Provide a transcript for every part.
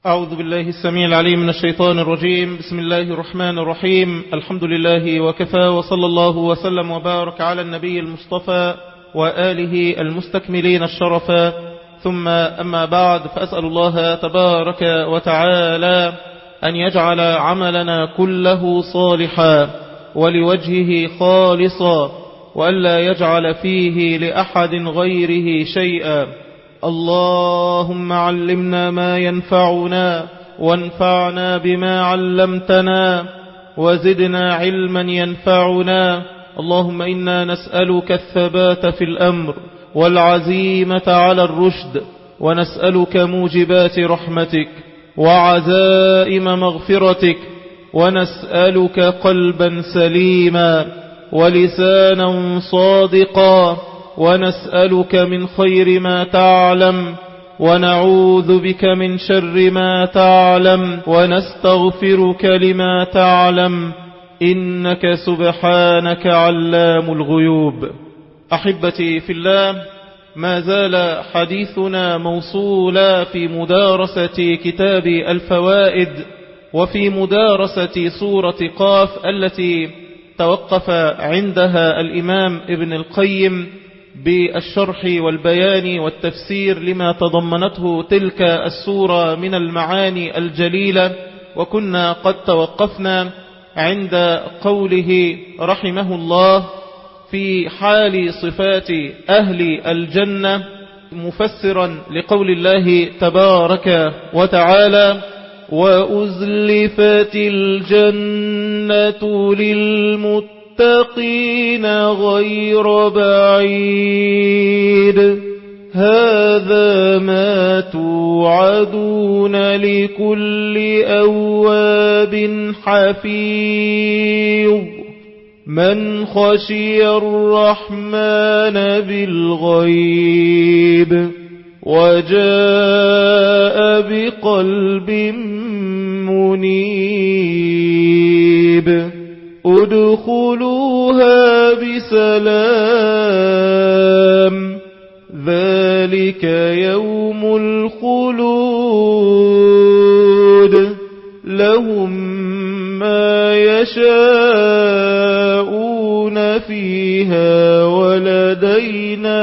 أعوذ بالله السميع العليم من الشيطان الرجيم. بسم الله الرحمن الرحيم. الحمد لله وكفى، وصلى الله وسلم وبارك على النبي المصطفى وآله المستكملين الشرفا، ثم أما بعد، فأسأل الله تبارك وتعالى أن يجعل عملنا كله صالحا ولوجهه خالصا، وألا يجعل فيه لأحد غيره شيئا. اللهم علمنا ما ينفعنا وانفعنا بما علمتنا وزدنا علما ينفعنا. اللهم إنا نسألك الثبات في الأمر والعزيمة على الرشد، ونسألك موجبات رحمتك وعزائم مغفرتك، ونسألك قلبا سليما ولسانا صادقا، ونسألك من خير ما تعلم ونعوذ بك من شر ما تعلم، ونستغفرك لما تعلم، إنك سبحانك علام الغيوب. أحبتي في الله، ما زال حديثنا موصولا في مدارسة كتاب الفوائد وفي مدارسة سورة قاف التي توقف عندها الإمام ابن القيم بالشرح والبيان والتفسير لما تضمنته تلك السورة من المعاني الجليلة. وكنا قد توقفنا عند قوله رحمه الله في حال صفات أهل الجنة، مفسرا لقول الله تبارك وتعالى: وأزلفت الجنة للمتقين غير بعيد، هذا ما توعدون لكل أواب حفيظ، من خشي الرحمن بالغيب وجاء بقلب منيب، ادخلوها بسلام، ذلك يوم الخلود، لهم ما يشاءون فيها ولدينا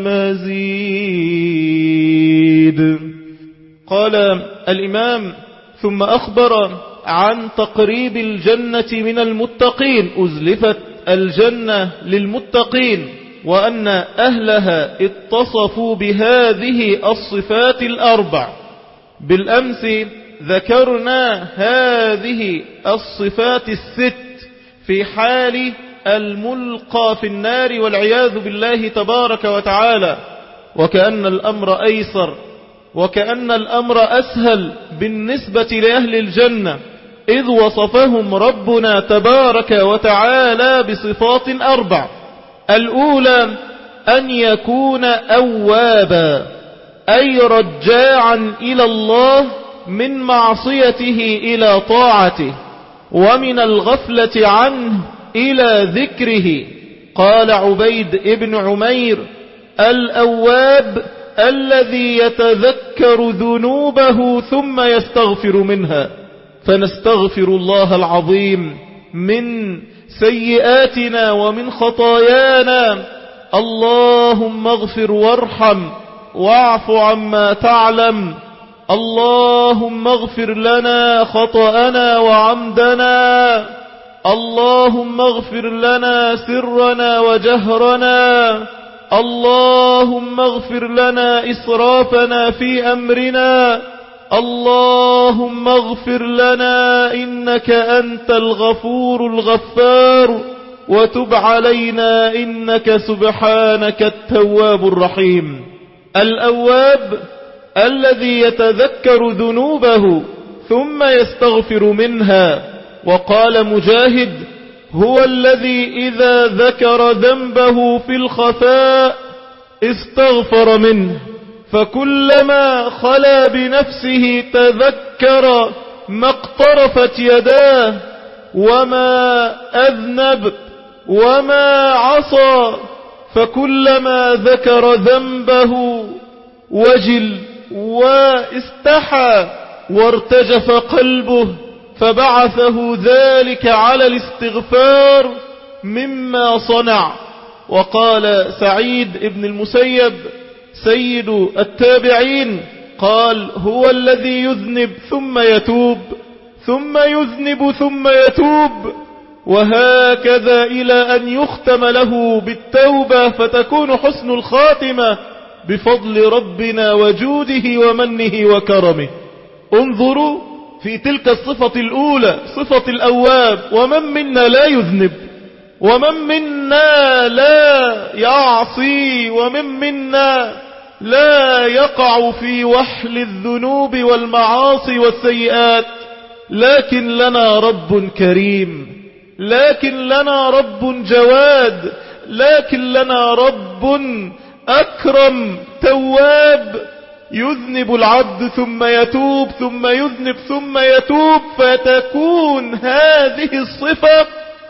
مزيد. قال الإمام: ثم أخبر عن تقريب الجنة من المتقين، أزلفت الجنة للمتقين، وأن أهلها اتصفوا بهذه الصفات الأربع. بالأمس ذكرنا هذه الصفات الست في حال الملقى في النار والعياذ بالله تبارك وتعالى، وكأن الأمر أيسر وكأن الأمر أسهل بالنسبة لأهل الجنة، إذ وصفهم ربنا تبارك وتعالى بصفات أربع. الأولى أن يكون أوابا، أي رجاعا إلى الله من معصيته إلى طاعته، ومن الغفلة عنه إلى ذكره. قال عبيد ابن عمير: الأواب الذي يتذكر ذنوبه ثم يستغفر منها. فنستغفر الله العظيم من سيئاتنا ومن خطايانا. اللهم اغفر وارحم واعف عما تعلم. اللهم اغفر لنا خطأنا وعمدنا. اللهم اغفر لنا سرنا وجهرنا. اللهم اغفر لنا إسرافنا في أمرنا. اللهم اغفر لنا إنك أنت الغفور الغفار، وتب علينا إنك سبحانك التواب الرحيم. الأواب الذي يتذكر ذنوبه ثم يستغفر منها. وقال مجاهد: هو الذي إذا ذكر ذنبه في الخفاء استغفر منه، فكلما خلا بنفسه تذكر ما اقترفت يداه وما أذنب وما عصى، فكلما ذكر ذنبه وجل واستحى وارتجف قلبه، فبعثه ذلك على الاستغفار مما صنع. وقال سعيد بن المسيب سيد التابعين قال: هو الذي يذنب ثم يتوب، ثم يذنب ثم يتوب، وهكذا إلى أن يختم له بالتوبة، فتكون حسن الخاتمة بفضل ربنا وجوده ومنه وكرمه. انظروا في تلك الصفة الأولى، صفة الأواب. ومن منا لا يذنب، ومن منا لا يعصي، ومن منا لا يقع في وحل الذنوب والمعاصي والسيئات، لكن لنا رب كريم، لكن لنا رب جواد، لكن لنا رب أكرم تواب. يذنب العبد ثم يتوب، ثم يذنب ثم يتوب، فتكون هذه الصفة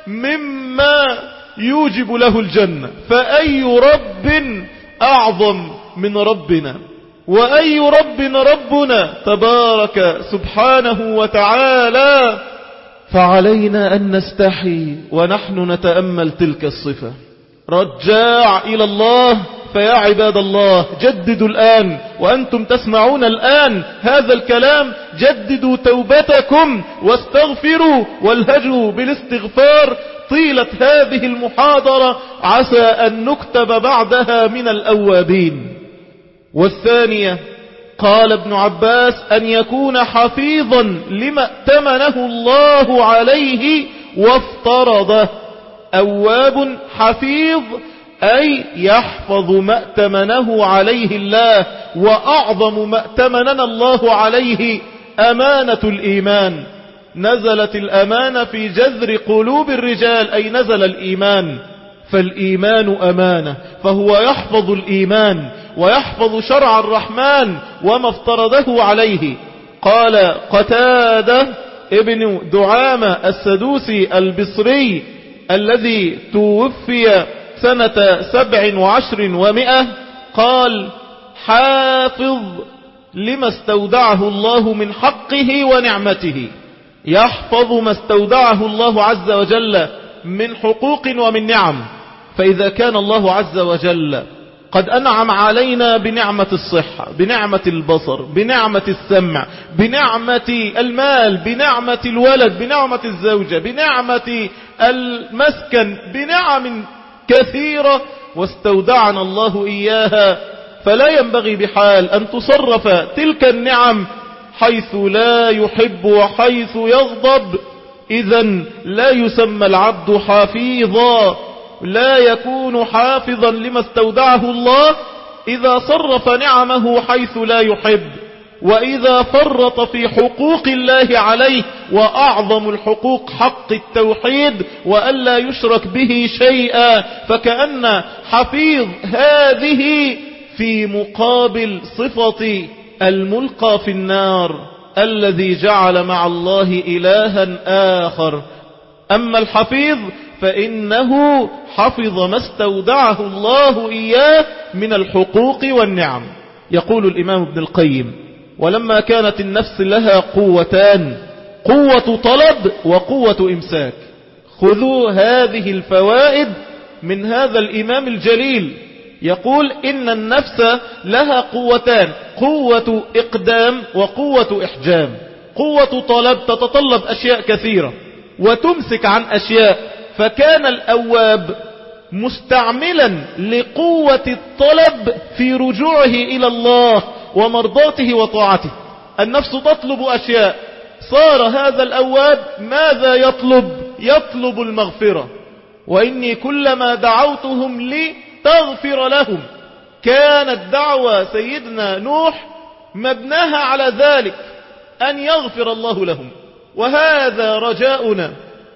مما يوجب له الجنة. فأي رب أعظم من ربنا، وأي رب ربنا تبارك سبحانه وتعالى. فعلينا أن نستحي ونحن نتأمل تلك الصفة. رجاع إلى الله. فيا عباد الله، جددوا الآن وأنتم تسمعون الآن هذا الكلام، جددوا توبتكم واستغفروا والهجوا بالاستغفار طيلة هذه المحاضرة، عسى أن نكتب بعدها من الأوابين. والثانية قال ابن عباس: أن يكون حفيظا لما ائتمنه الله عليه وافترضه. أواب حفيظ أي يحفظ ما ائتمنه عليه الله، وأعظم ما ائتمننا الله عليه أمانة الإيمان. نزلت الأمانة في جذر قلوب الرجال، أي نزل الإيمان، فالإيمان أمانة، فهو يحفظ الإيمان ويحفظ شرع الرحمن وما افترضه عليه. قال قتادة ابن دعامة السدوسي البصري الذي توفي سنة 27 قال: حافظ لما استودعه الله من حقه ونعمته. يحفظ ما استودعه الله عز وجل من حقوق ومن نعم. فإذا كان الله عز وجل قد أنعم علينا بنعمة الصحة، بنعمة البصر، بنعمة السمع، بنعمة المال، بنعمة الولد، بنعمة الزوجة، بنعمة المسكن، بنعم كثيرة واستودعنا الله إياها، فلا ينبغي بحال أن تصرف تلك النعم حيث لا يحب وحيث يغضب. إذن لا يسمى العبد حفيظا، لا يكون حافظا لما استودعه الله إذا صرف نعمه حيث لا يحب، وإذا فرط في حقوق الله عليه. وأعظم الحقوق حق التوحيد وألا يشرك به شيئا، فكأن حفيظ هذه في مقابل صفة الملقى في النار الذي جعل مع الله إلها آخر. أما الحفيظ فإنه حفظ ما استودعه الله إياه من الحقوق والنعم. يقول الإمام ابن القيم: ولما كانت النفس لها قوتان، قوة طلب وقوة إمساك. خذوا هذه الفوائد من هذا الإمام الجليل. يقول إن النفس لها قوتان، قوة إقدام وقوة إحجام. قوة طلب تتطلب أشياء كثيرة وتمسك عن أشياء، فكان الأواب مستعملا لقوة الطلب في رجوعه إلى الله ومرضاته وطاعته. النفس تطلب أشياء، صار هذا الأواب ماذا يطلب؟ يطلب المغفرة. وإني كلما دعوتهم لي تغفر لهم. كانت دعوة سيدنا نوح مبناها على ذلك، أن يغفر الله لهم، وهذا رجاؤنا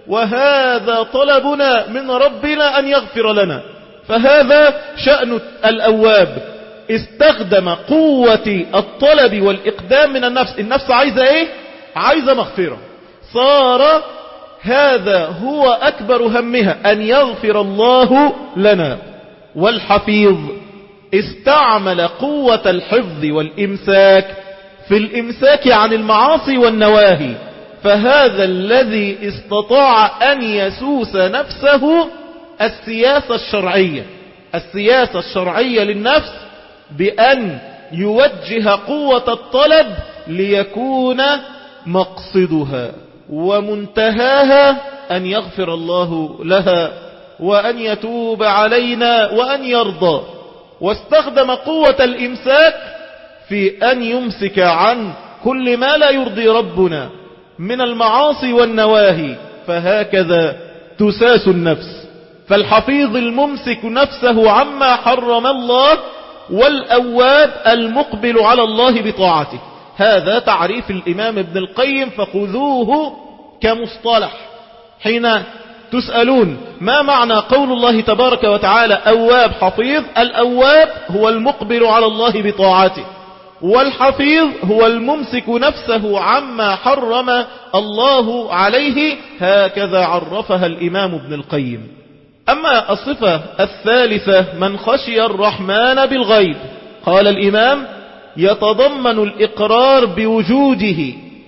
وهذا طلبنا من ربنا أن يغفر لنا. فهذا شأن الأواب، استخدم قوة الطلب والإقدام من النفس. النفس عايزة ايه؟ عايزة مغفرة. صار هذا هو أكبر همها، أن يغفر الله لنا. والحفيظ استعمل قوة الحفظ والإمساك في الإمساك عن المعاصي والنواهي. فهذا الذي استطاع أن يسوس نفسه السياسة الشرعية، السياسة الشرعية للنفس، بأن يوجه قوة الطلب ليكون مقصدها ومنتهاها أن يغفر الله لها وأن يتوب علينا وأن يرضى. واستخدم قوة الإمساك في أن يمسك عن كل ما لا يرضي ربنا من المعاصي والنواهي. فهكذا تساس النفس. فالحفيظ الممسك نفسه عما حرم الله، والأواب المقبل على الله بطاعته. هذا تعريف الإمام ابن القيم، فخذوه كمصطلح. حين تسألون ما معنى قول الله تبارك وتعالى أواب حفيظ، الأواب هو المقبل على الله بطاعته، والحفيظ هو الممسك نفسه عما حرم الله عليه. هكذا عرفها الإمام ابن القيم. أما الصفة الثالثة من خشي الرحمن بالغيب، قال الإمام يتضمن الإقرار بوجوده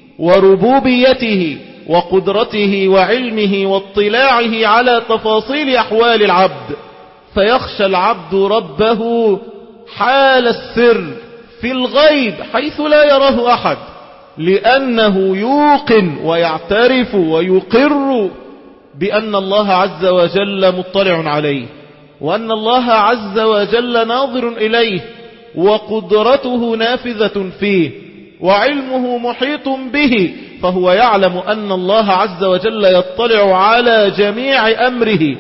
وربوبيته وقدرته وعلمه واطلاعه على تفاصيل أحوال العبد، فيخشى العبد ربه حال السر في الغيب حيث لا يراه أحد، لأنه يوقن ويعترف ويقر بأن الله عز وجل مطلع عليه، وأن الله عز وجل ناظر إليه، وقدرته نافذة فيه، وعلمه محيط به، فهو يعلم أن الله عز وجل يطلع على جميع أمره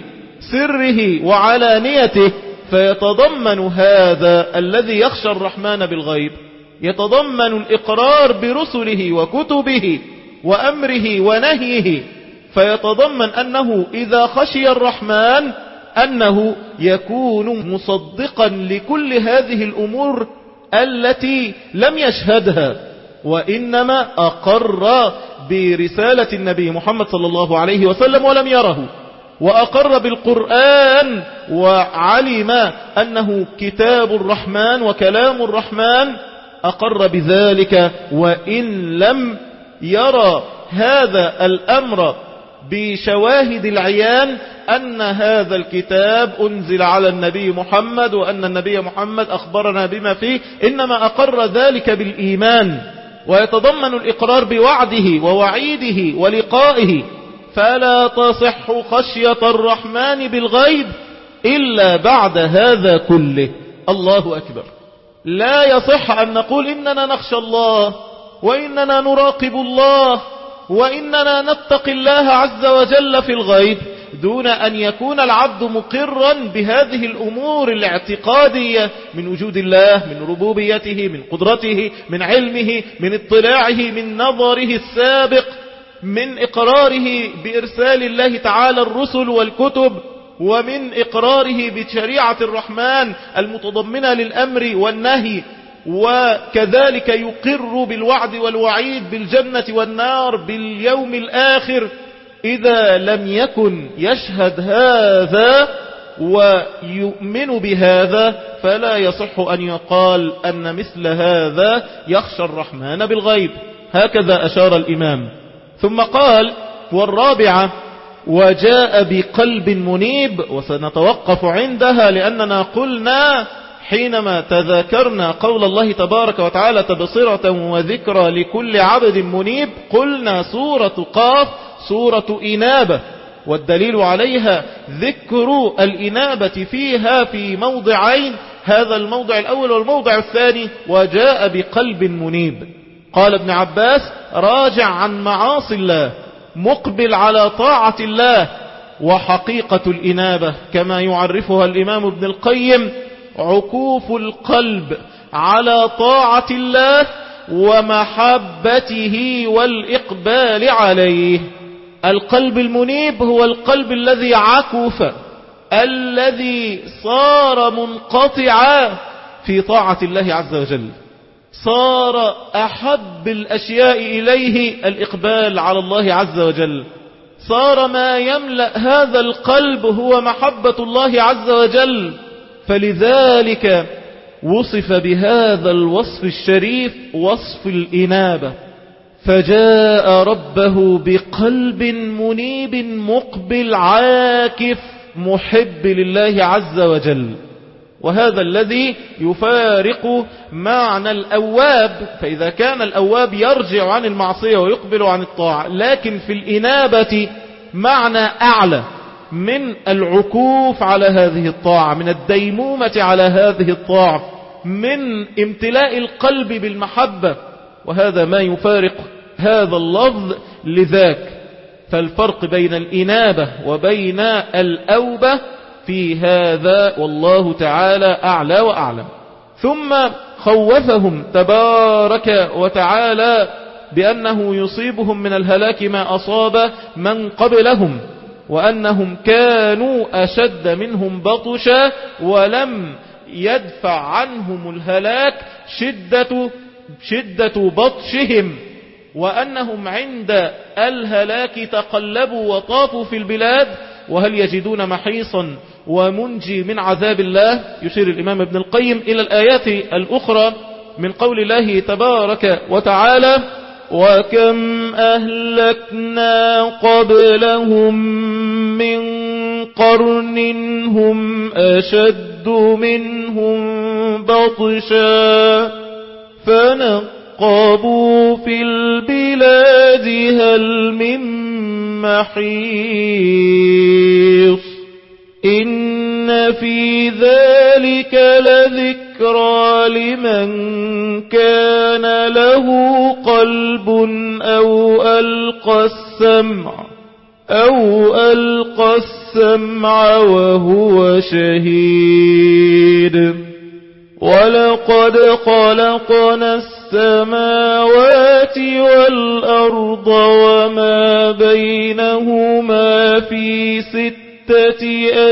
سره وعلانيته. فيتضمن هذا الذي يخشى الرحمن بالغيب يتضمن الإقرار برسله وكتبه وأمره ونهيه، فيتضمن أنه إذا خشي الرحمن أنه يكون مصدقا لكل هذه الأمور التي لم يشهدها، وإنما أقر برسالة النبي محمد صلى الله عليه وسلم ولم يره، وأقر بالقرآن وعلم أنه كتاب الرحمن وكلام الرحمن، أقر بذلك وإن لم يرى هذا الأمر بشواهد العيان أن هذا الكتاب أنزل على النبي محمد وأن النبي محمد أخبرنا بما فيه، إنما أقر ذلك بالإيمان. ويتضمن الإقرار بوعده ووعيده ولقائه، فلا تصح خشية الرحمن بالغيب إلا بعد هذا كله. الله أكبر. لا يصح أن نقول إننا نخشى الله وإننا نراقب الله وإننا نتقي الله عز وجل في الغيب دون أن يكون العبد مقرا بهذه الأمور الاعتقادية من وجود الله، من ربوبيته، من قدرته، من علمه، من اطلاعه، من نظره السابق، من إقراره بإرسال الله تعالى الرسل والكتب، ومن إقراره بشريعة الرحمن المتضمنة للأمر والنهي، وكذلك يقر بالوعد والوعيد بالجنة والنار باليوم الآخر. إذا لم يكن يشهد هذا ويؤمن بهذا فلا يصح أن يقال أن مثل هذا يخشى الرحمن بالغيب. هكذا أشار الإمام. ثم قال والرابعة وجاء بقلب منيب، وسنتوقف عندها لأننا قلنا حينما تذاكرنا قول الله تبارك وتعالى تبصرة وذكرى لكل عبد منيب، قلنا سورة قاف سورة إنابة، والدليل عليها ذكر الإنابة فيها في موضعين، هذا الموضع الأول والموضع الثاني وجاء بقلب منيب. قال ابن عباس راجع عن معاصي الله مقبل على طاعة الله. وحقيقة الإنابة كما يعرفها الإمام ابن القيم عكوف القلب على طاعة الله ومحبته والإقبال عليه. القلب المنيب هو القلب الذي عكف، الذي صار منقطعا في طاعة الله عز وجل، صار أحب الأشياء إليه الإقبال على الله عز وجل، صار ما يملأ هذا القلب هو محبة الله عز وجل. فلذلك وصف بهذا الوصف الشريف وصف الإنابة، فجاء ربه بقلب منيب مقبل عاكف محب لله عز وجل. وهذا الذي يفارق معنى الأواب، فإذا كان الأواب يرجع عن المعصية ويقبل عن الطاعة، لكن في الإنابة معنى أعلى من العكوف على هذه الطاعة، من الديمومة على هذه الطاعة، من امتلاء القلب بالمحبة، وهذا ما يفارق هذا اللفظ لذاك. فالفرق بين الإنابة وبين الأوبة في هذا، والله تعالى أعلى وأعلم. ثم خوفهم تبارك وتعالى بأنه يصيبهم من الهلاك ما أصاب من قبلهم، وأنهم كانوا أشد منهم بطشا ولم يدفع عنهم الهلاك شدة بطشهم، وأنهم عند الهلاك تقلبوا وطافوا في البلاد وهل يجدون محيصا ومنجي من عذاب الله. يشير الإمام ابن القيم إلى الآيات الأخرى من قول الله تبارك وتعالى: وكم أهلكنا قبلهم من قرن هم أشد منهم بطشا فنقبوا في البلاد هل من محيص إن في ذلك لذكرى لمن كان له قلب أو ألقى السمع وهو شهيد. ولقد خلقنا السماوات والأرض وما بينهما في 6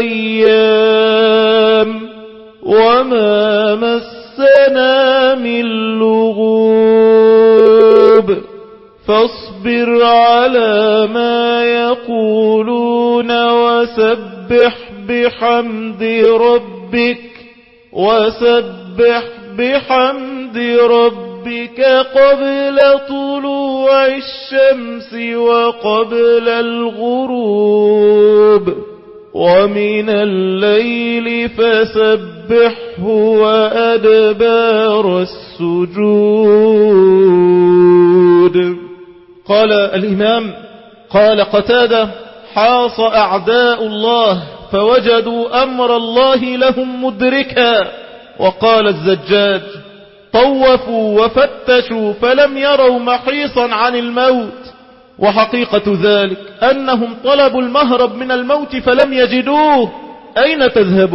أيام وما مسنا من لغوب فاصبر على ما يقولون وسبح بحمد ربك قبل طلوع الشمس وقبل الغروب ومن الليل فسبحه وأدبار السجود. قال الإمام قال قتادة: حاص أعداء الله فوجدوا أمر الله لهم مدركا. وقال الزجاج: طوفوا وفتشوا فلم يروا محيصا عن الموت. وحقيقة ذلك أنهم طلبوا المهرب من الموت فلم يجدوه. أين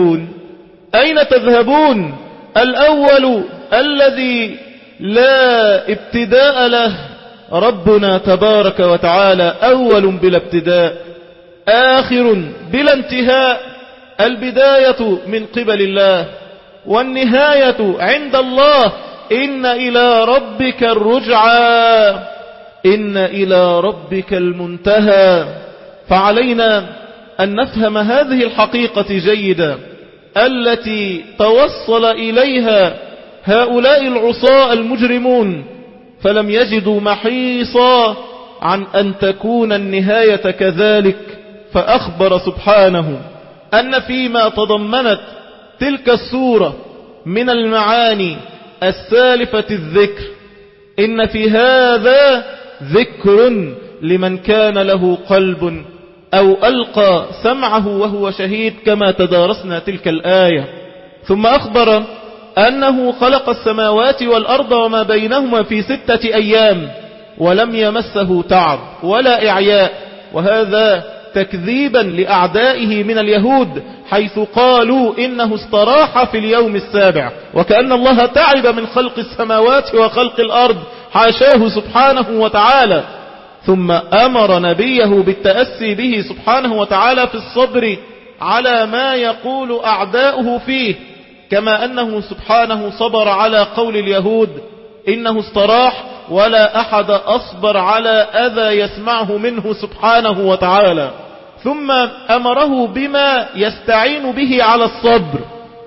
تذهبون؟ الأول الذي لا ابتداء له ربنا تبارك وتعالى، أول بلا ابتداء، آخر بلا انتهاء، البداية من قبل الله والنهاية عند الله. إن إلى ربك الرجعى، إن إلى ربك المنتهى. فعلينا أن نفهم هذه الحقيقة جيدا التي توصل إليها هؤلاء العصاة المجرمون، فلم يجدوا محيصا عن أن تكون النهاية كذلك. فأخبر سبحانه أن فيما تضمنت تلك السورة من المعاني السالفة الذكر، إن في هذا ذكر لمن كان له قلب أو ألقى سمعه وهو شهيد، كما تدارسنا تلك الآية. ثم أخبر أنه خلق السماوات والأرض وما بينهما في 6 أيام ولم يمسه تعب ولا إعياء، وهذا تكذيبا لأعدائه من اليهود، حيث قالوا إنه استراح في اليوم السابع، وكأن الله تعب من خلق السماوات وخلق الأرض، حاشاه سبحانه وتعالى. ثم أمر نبيه بالتأسي به سبحانه وتعالى في الصبر على ما يقول أعداؤه فيه، كما أنه سبحانه صبر على قول اليهود إنه استراح، ولا أحد أصبر على أذى يسمعه منه سبحانه وتعالى. ثم أمره بما يستعين به على الصبر،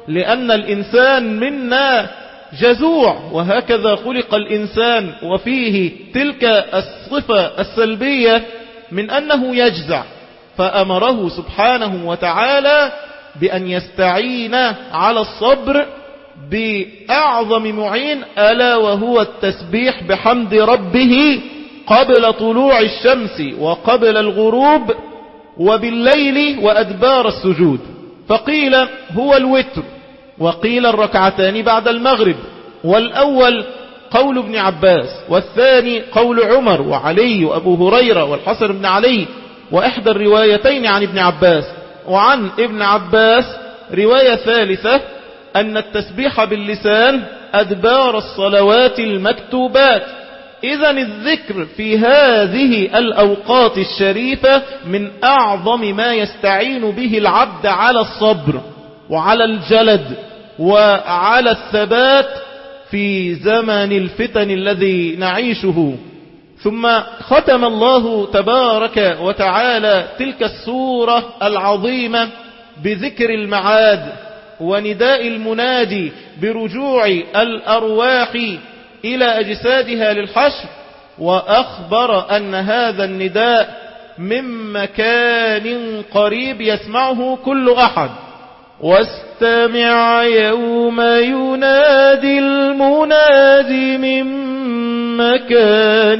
لأن الإنسان منا جزوع، وهكذا خلق الإنسان، وفيه تلك الصفة السلبية من أنه يجزع. فأمره سبحانه وتعالى بأن يستعين على الصبر بأعظم معين، ألا وهو التسبيح بحمد ربه قبل طلوع الشمس وقبل الغروب وبالليل وأدبار السجود. فقيل هو الوتر، وقيل الركعتان بعد المغرب. والأول قول ابن عباس، والثاني قول عمر وعلي وأبو هريرة والحسن بن علي، وإحدى الروايتين عن ابن عباس. وعن ابن عباس رواية ثالثة أن التسبيح باللسان أدبار الصلوات المكتوبات. إذن الذكر في هذه الأوقات الشريفة من أعظم ما يستعين به العبد على الصبر وعلى الجلد وعلى الثبات في زمن الفتن الذي نعيشه. ثم ختم الله تبارك وتعالى تلك السورة العظيمة بذكر المعاد ونداء المنادي برجوع الأرواح إلى أجسادها للحشر، وأخبر أن هذا النداء من مكان قريب يسمعه كل أحد. واستمع يوم ينادي المناد من مكان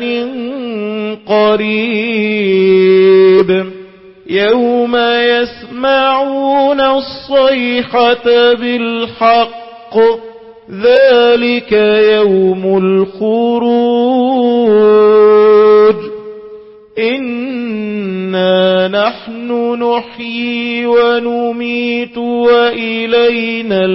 قريب يوم يسمعون الصيحة بالحق ذلك يوم الخروج إنا نحن نحيي ونميت وإلينا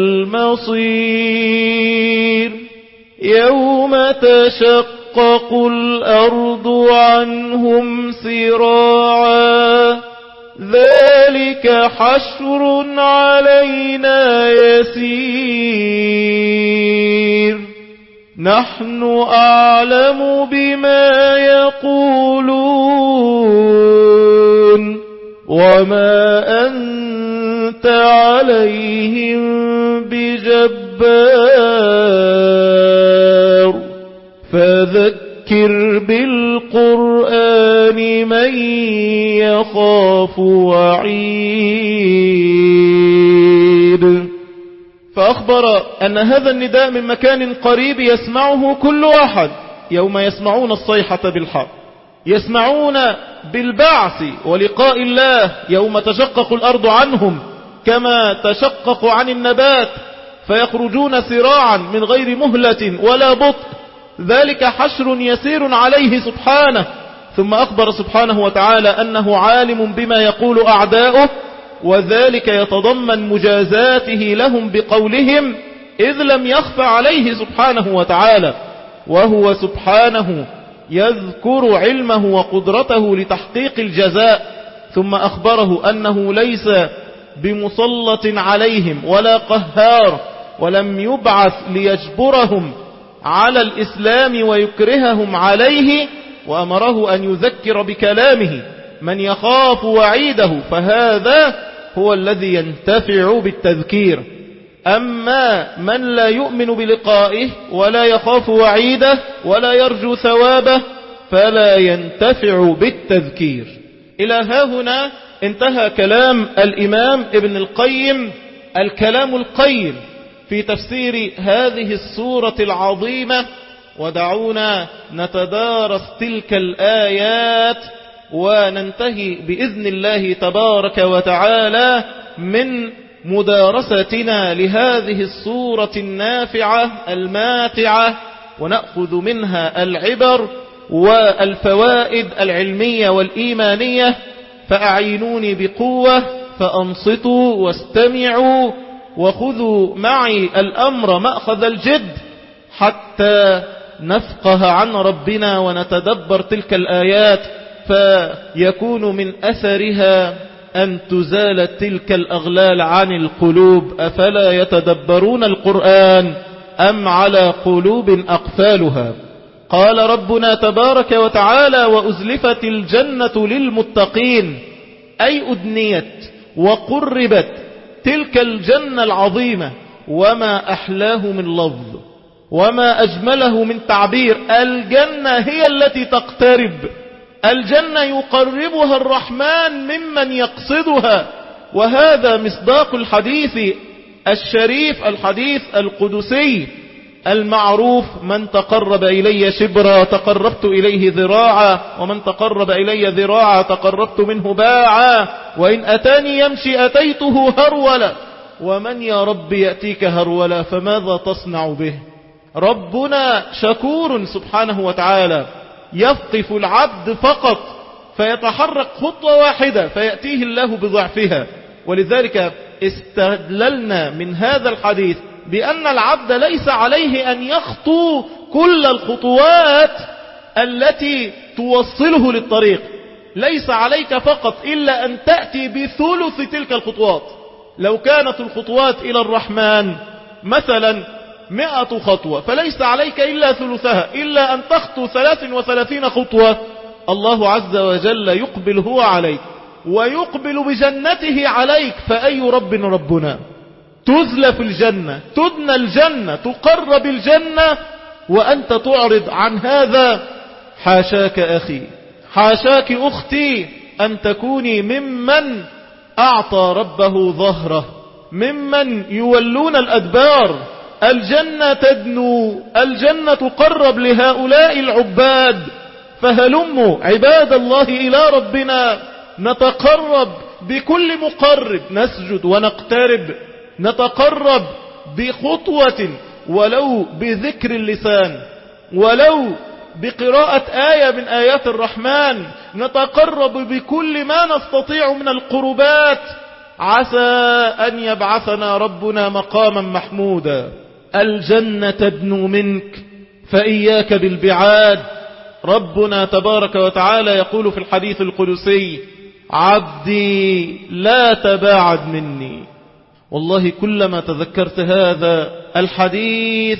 المصير يوم تشقق الأرض عنهم سراعا ذلك حشر علينا يسير نحن أعلم بما يقولون وما أنت عليهم بجبار فذكر بالقرآن من يخاف وعيد. فأخبر أن هذا النداء من مكان قريب يسمعه كل أحد يوم يسمعون الصيحة بالحق، يسمعون بالبعث ولقاء الله يوم تشقق الأرض عنهم كما تشقق عن النبات فيخرجون سراعا من غير مهلة ولا بطء، ذلك حشر يسير عليه سبحانه. ثم أخبر سبحانه وتعالى أنه عالم بما يقول أعداؤه، وذلك يتضمن مجازاته لهم بقولهم إذ لم يخف عليه سبحانه وتعالى، وهو سبحانه يذكر علمه وقدرته لتحقيق الجزاء. ثم أخبره أنه ليس بمسلط عليهم ولا قهار، ولم يبعث ليجبرهم على الإسلام ويكرههم عليه، وأمره أن يذكر بكلامه من يخاف وعيده، فهذا هو الذي ينتفع بالتذكير. أما من لا يؤمن بلقائه ولا يخاف وعيده ولا يرجو ثوابه فلا ينتفع بالتذكير. إلى هاهنا انتهى كلام الإمام ابن القيم الكلام القيم في تفسير هذه السورة العظيمة. ودعونا نتدارس تلك الآيات وننتهي بإذن الله تبارك وتعالى من مدارستنا لهذه السورة النافعة الماتعة، ونأخذ منها العبر والفوائد العلمية والإيمانية. فأعينوني بقوة فأنصتوا واستمعوا وخذوا معي الأمر مأخذ الجد حتى نفقه عن ربنا ونتدبر تلك الآيات، فيكون من أثرها أن تزال تلك الأغلال عن القلوب. أفلا يتدبرون القرآن أم على قلوب أقفالها؟ قال ربنا تبارك وتعالى وأزلفت الجنة للمتقين، أي أدنيت وقربت تلك الجنة العظيمة. وما أحلاه من لفظ وما أجمله من تعبير. الجنة هي التي تقترب، الجنة يقربها الرحمن ممن يقصدها. وهذا مصداق الحديث الشريف، الحديث القدسي المعروف: من تقرب إلي شبرا تقربت إليه ذراعا، ومن تقرب إلي ذراعا تقربت منه باعا، وإن أتاني يمشي أتيته هرولا. ومن يا رب يأتيك هرولا فماذا تصنع به؟ ربنا شكور سبحانه وتعالى، يفقف العبد فقط فيتحرك خطوة واحدة فيأتيه الله بضعفها. ولذلك استدللنا من هذا الحديث بأن العبد ليس عليه أن يخطو كل الخطوات التي توصله للطريق، ليس عليك فقط إلا أن تأتي بثلث تلك الخطوات. لو كانت الخطوات إلى الرحمن مثلا 100 خطوة فليس عليك إلا ثلثها، إلا أن تخطو 33 خطوة. الله عز وجل يقبل هو عليك ويقبل بجنته عليك. فأي رب ربنا؟ تزلف الجنة، تدنى الجنة، تقرب الجنة، وأنت تعرض عن هذا. حاشاك أخي، حاشاك أختي أن تكوني ممن أعطى ربه ظهره، ممن يولون الأدبار. الجنة تدنو، الجنة تقرب لهؤلاء العباد. فهلموا عباد الله إلى ربنا نتقرب بكل مقرب، نسجد ونقترب، نتقرب بخطوة، ولو بذكر اللسان، ولو بقراءة آية من آيات الرحمن، نتقرب بكل ما نستطيع من القربات، عسى أن يبعثنا ربنا مقاما محمودا. الجنة تدنو منك فإياك بالبعاد. ربنا تبارك وتعالى يقول في الحديث القدسي: عبدي لا تباعد مني. والله كلما تذكرت هذا الحديث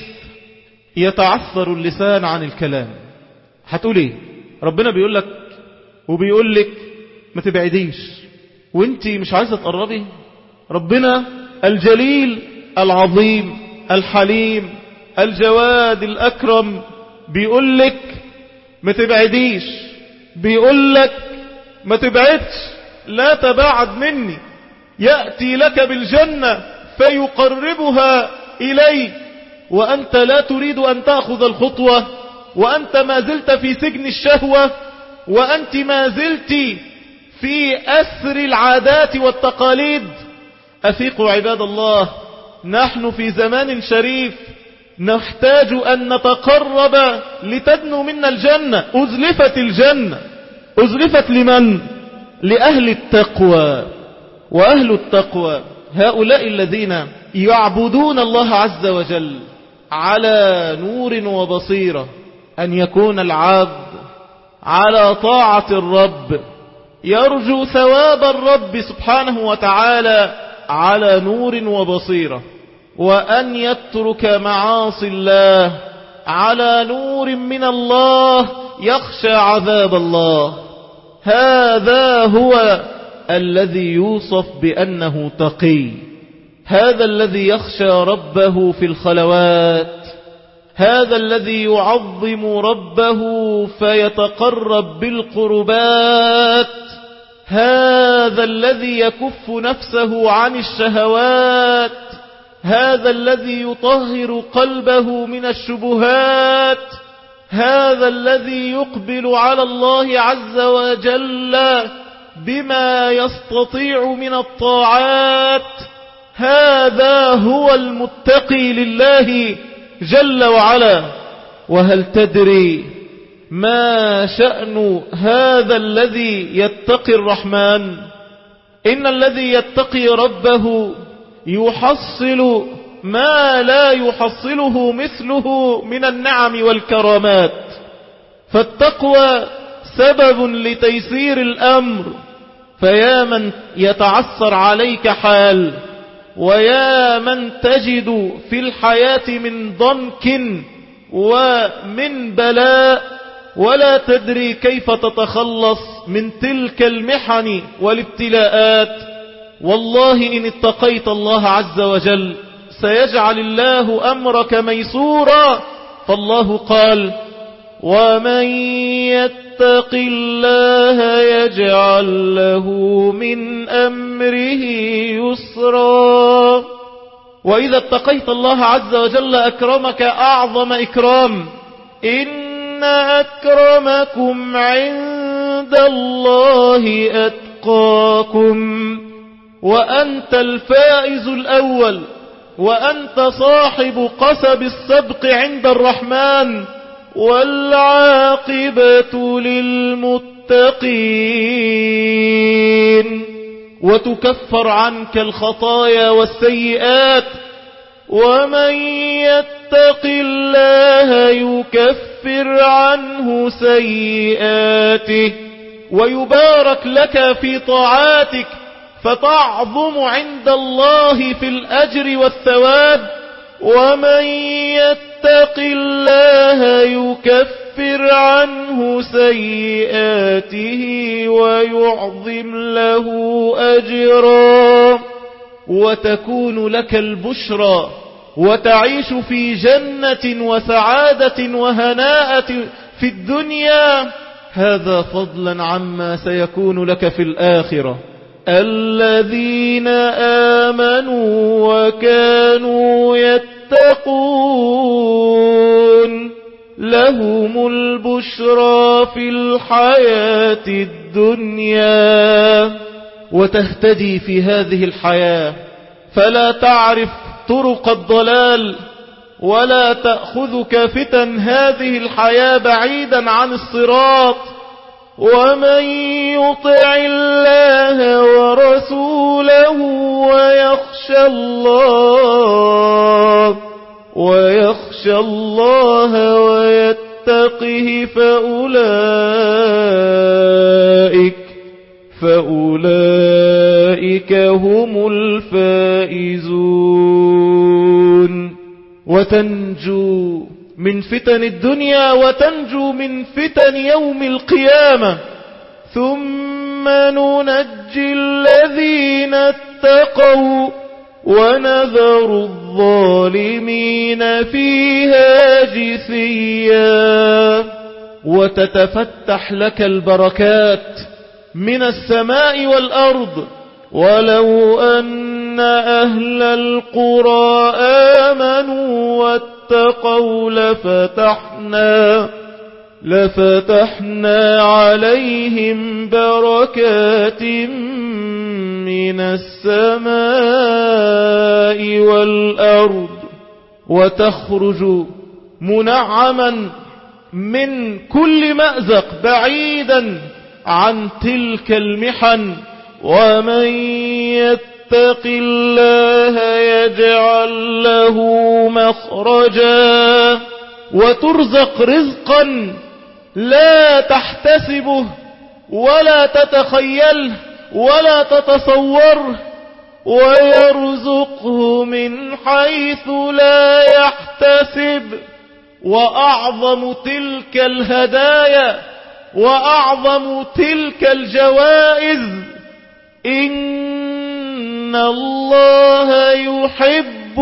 يتعثر اللسان عن الكلام. هتقول ايه؟ ربنا بيقول لك وبيقول لك ما تبعديش وانتي مش عايزة تقربي. ربنا الجليل العظيم الحليم الجواد الأكرم بيقول لك ما تبعديش، بيقول لك ما تبعدش، لا تباعد مني. يأتي لك بالجنة فيقربها إليك وأنت لا تريد أن تأخذ الخطوة، وأنت ما زلت في سجن الشهوة، وأنت ما زلت في أسر العادات والتقاليد. أفيقوا عباد الله، نحن في زمان شريف نحتاج أن نتقرب لتدنو منا الجنة. أزلفت الجنة، أزلفت لمن؟ لأهل التقوى. وأهل التقوى هؤلاء الذين يعبدون الله عز وجل على نور وبصيرة. أن يكون العبد على طاعة الرب يرجو ثواب الرب سبحانه وتعالى على نور وبصيرة، وأن يترك معاصي الله على نور من الله يخشى عذاب الله. هذا هو الذي يوصف بأنه تقي، هذا الذي يخشى ربه في الخلوات، هذا الذي يعظم ربه فيتقرب بالقربات، هذا الذي يكف نفسه عن الشهوات، هذا الذي يطهر قلبه من الشبهات، هذا الذي يقبل على الله عز وجل بما يستطيع من الطاعات. هذا هو المتقي لله جل وعلا. وهل تدري ما شأن هذا الذي يتقي الرحمن؟ إن الذي يتقي ربه يحصل ما لا يحصله مثله من النعم والكرامات. فالتقوى سبب لتيسير الأمر. فيا من يتعثر عليك حال، ويا من تجد في الحياة من ضنك ومن بلاء ولا تدري كيف تتخلص من تلك المحن والابتلاءات، والله إن اتقيت الله عز وجل سيجعل الله أمرك ميسورا. فالله قال: ومن يتق الله يجعل له من أمره يسرا. وإذا اتقيت الله عز وجل أكرمك أعظم إكرام. إن أكرمكم عند الله أتقاكم. وأنت الفائز الأول، وأنت صاحب قسب السبق عند الرحمن، والعاقبة للمتقين. وتكفر عنك الخطايا والسيئات. ومن يتق الله يكفر عنه سيئاته ويبارك لك في طاعاتك، فتعظم عند الله في الأجر والثواب. ومن يتق الله يكفر عنه سيئاته ويعظم له أجرا. وتكون لك البشرى وتعيش في جنة وسعادة وهناءة في الدنيا. هذا فضلا عما سيكون لك في الآخرة. الذين آمنوا وكانوا يتقون لهم البشرى في الحياة الدنيا. وتهتدي في هذه الحياة فلا تعرف طرق الضلال، ولا تأخذك فتن هذه الحياة بعيدا عن الصراط. ومن يطع الله ورسوله ويخشى الله ويتقه فأولئك هم الفائزون. وتنجو من فتن الدنيا وتنجو من فتن يوم القيامة. ثم ننجي الذين اتقوا ونذر الظالمين فيها جثيا. وتتفتح لك البركات من السماء والأرض. ولو أن أهل القرى آمنوا واتقوا لفتحنا عليهم بركات من السماء والأرض. وتخرج منعما من كل مأزق بعيدا عن تلك المحن. ومن يتق الله يجعل له مخرجا. وترزق رزقا لا تحتسبه ولا تتخيله ولا تتصوره، ويرزقه من حيث لا يحتسب. وأعظم تلك الهدايا وأعظم تلك الجوائز: إن الله يحب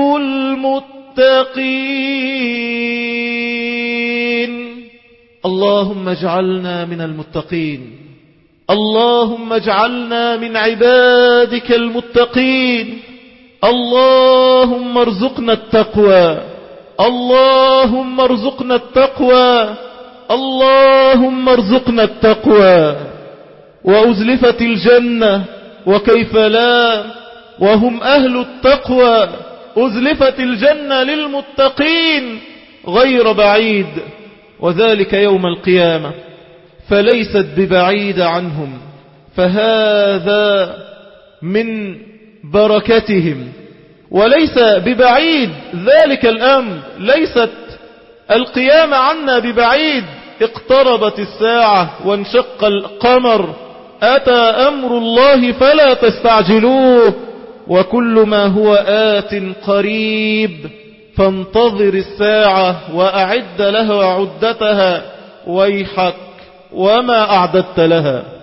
المتقين. اللهم اجعلنا من المتقين. اللهم اجعلنا من عبادك المتقين. اللهم ارزقنا التقوى. اللهم ارزقنا التقوى. اللهم ارزقنا التقوى. وأزلفت الجنة وكيف لا وهم أهل التقوى. أزلفت الجنة للمتقين غير بعيد، وذلك يوم القيامة، فليست ببعيد عنهم. فهذا من بركتهم، وليس ببعيد ذلك الأمر. ليست القيامة عنا ببعيد. اقتربت الساعة وانشق القمر. أتى أمر الله فلا تستعجلوه، وكل ما هو آت قريب. فانتظر الساعة وأعد لها عدتها. ويحك وما أعددت لها.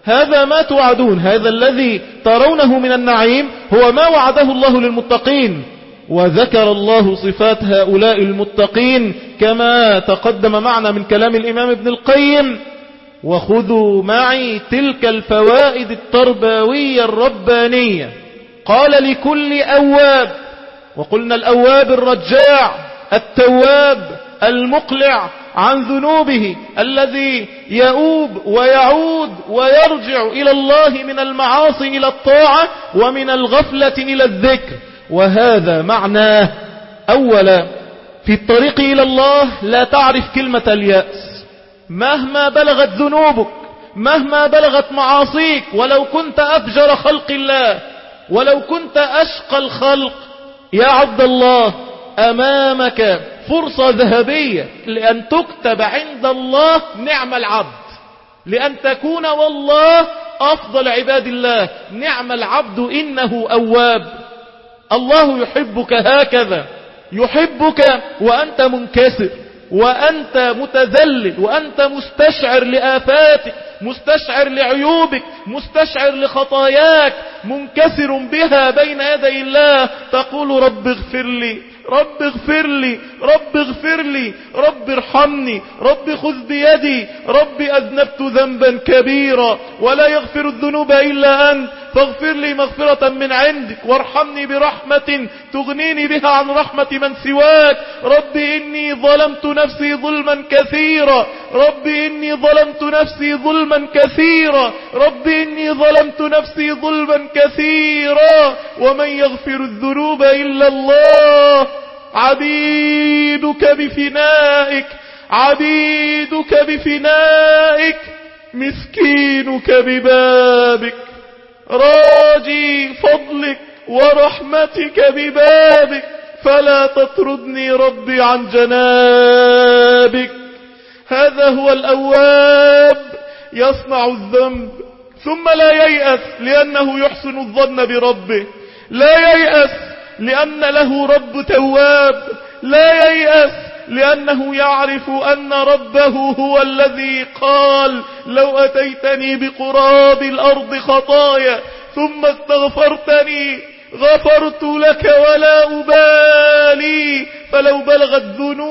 هذا ما توعدون، هذا الذي ترونه من النعيم هو ما وعده الله للمتقين. وذكر الله صفات هؤلاء المتقين كما تقدم معنا من كلام الإمام ابن القيم: وخذوا معي تلك الفوائد التربوية الربانية. قال: لكل أواب، وقلنا الأواب الرجاع، التواب المقلع عن ذنوبه، الذي يؤوب ويعود ويرجع إلى الله من المعاصي إلى الطاعة، ومن الغفلة إلى الذكر. وهذا معناه أولا في الطريق إلى الله لا تعرف كلمة اليأس، مهما بلغت ذنوبك، مهما بلغت معاصيك، ولو كنت أفجر خلق الله، ولو كنت أشقى الخلق، يا عبد الله أمامك فرصة ذهبية لأن تكتب عند الله نعم العبد، لأن تكون والله أفضل عباد الله. نعم العبد إنه أواب. الله يحبك هكذا، يحبك وأنت منكسر، وأنت متذلل، وأنت مستشعر لآفاتك، مستشعر لعيوبك، مستشعر لخطاياك، منكسر بها بين يدي الله، تقول: رب اغفر لي، رب اغفر لي، رب اغفر لي، رب ارحمني، رب خذ بيدي، رب أذنبت ذنبا كبيرا ولا يغفر الذنوب إلا أنت، فاغفر لي مغفرة من عندك، وارحمني برحمة تغنيني بها عن رحمة من سواك. رب إني ظلمت نفسي ظلما كثيرا، رب إني ظلمت نفسي ظلما كثيرا، رب إني ظلمت نفسي ظلما كثيرا، ومن يغفر الذنوب إلا الله. عبيدك بفنائك، عبيدك بفنائك، مسكينك ببابك، راجي فضلك ورحمتك ببابك، فلا تطردني ربي عن جنابك. هذا هو الأواب، يصنع الذنب ثم لا ييأس لأنه يحسن الظن بربه، لا ييأس لأن له رب تواب، لا ييأس لأنه يعرف أن ربه هو الذي قال: لو أتيتني بقراب الأرض خطايا ثم استغفرتني غفرت لك ولا أبالي. فلو بلغت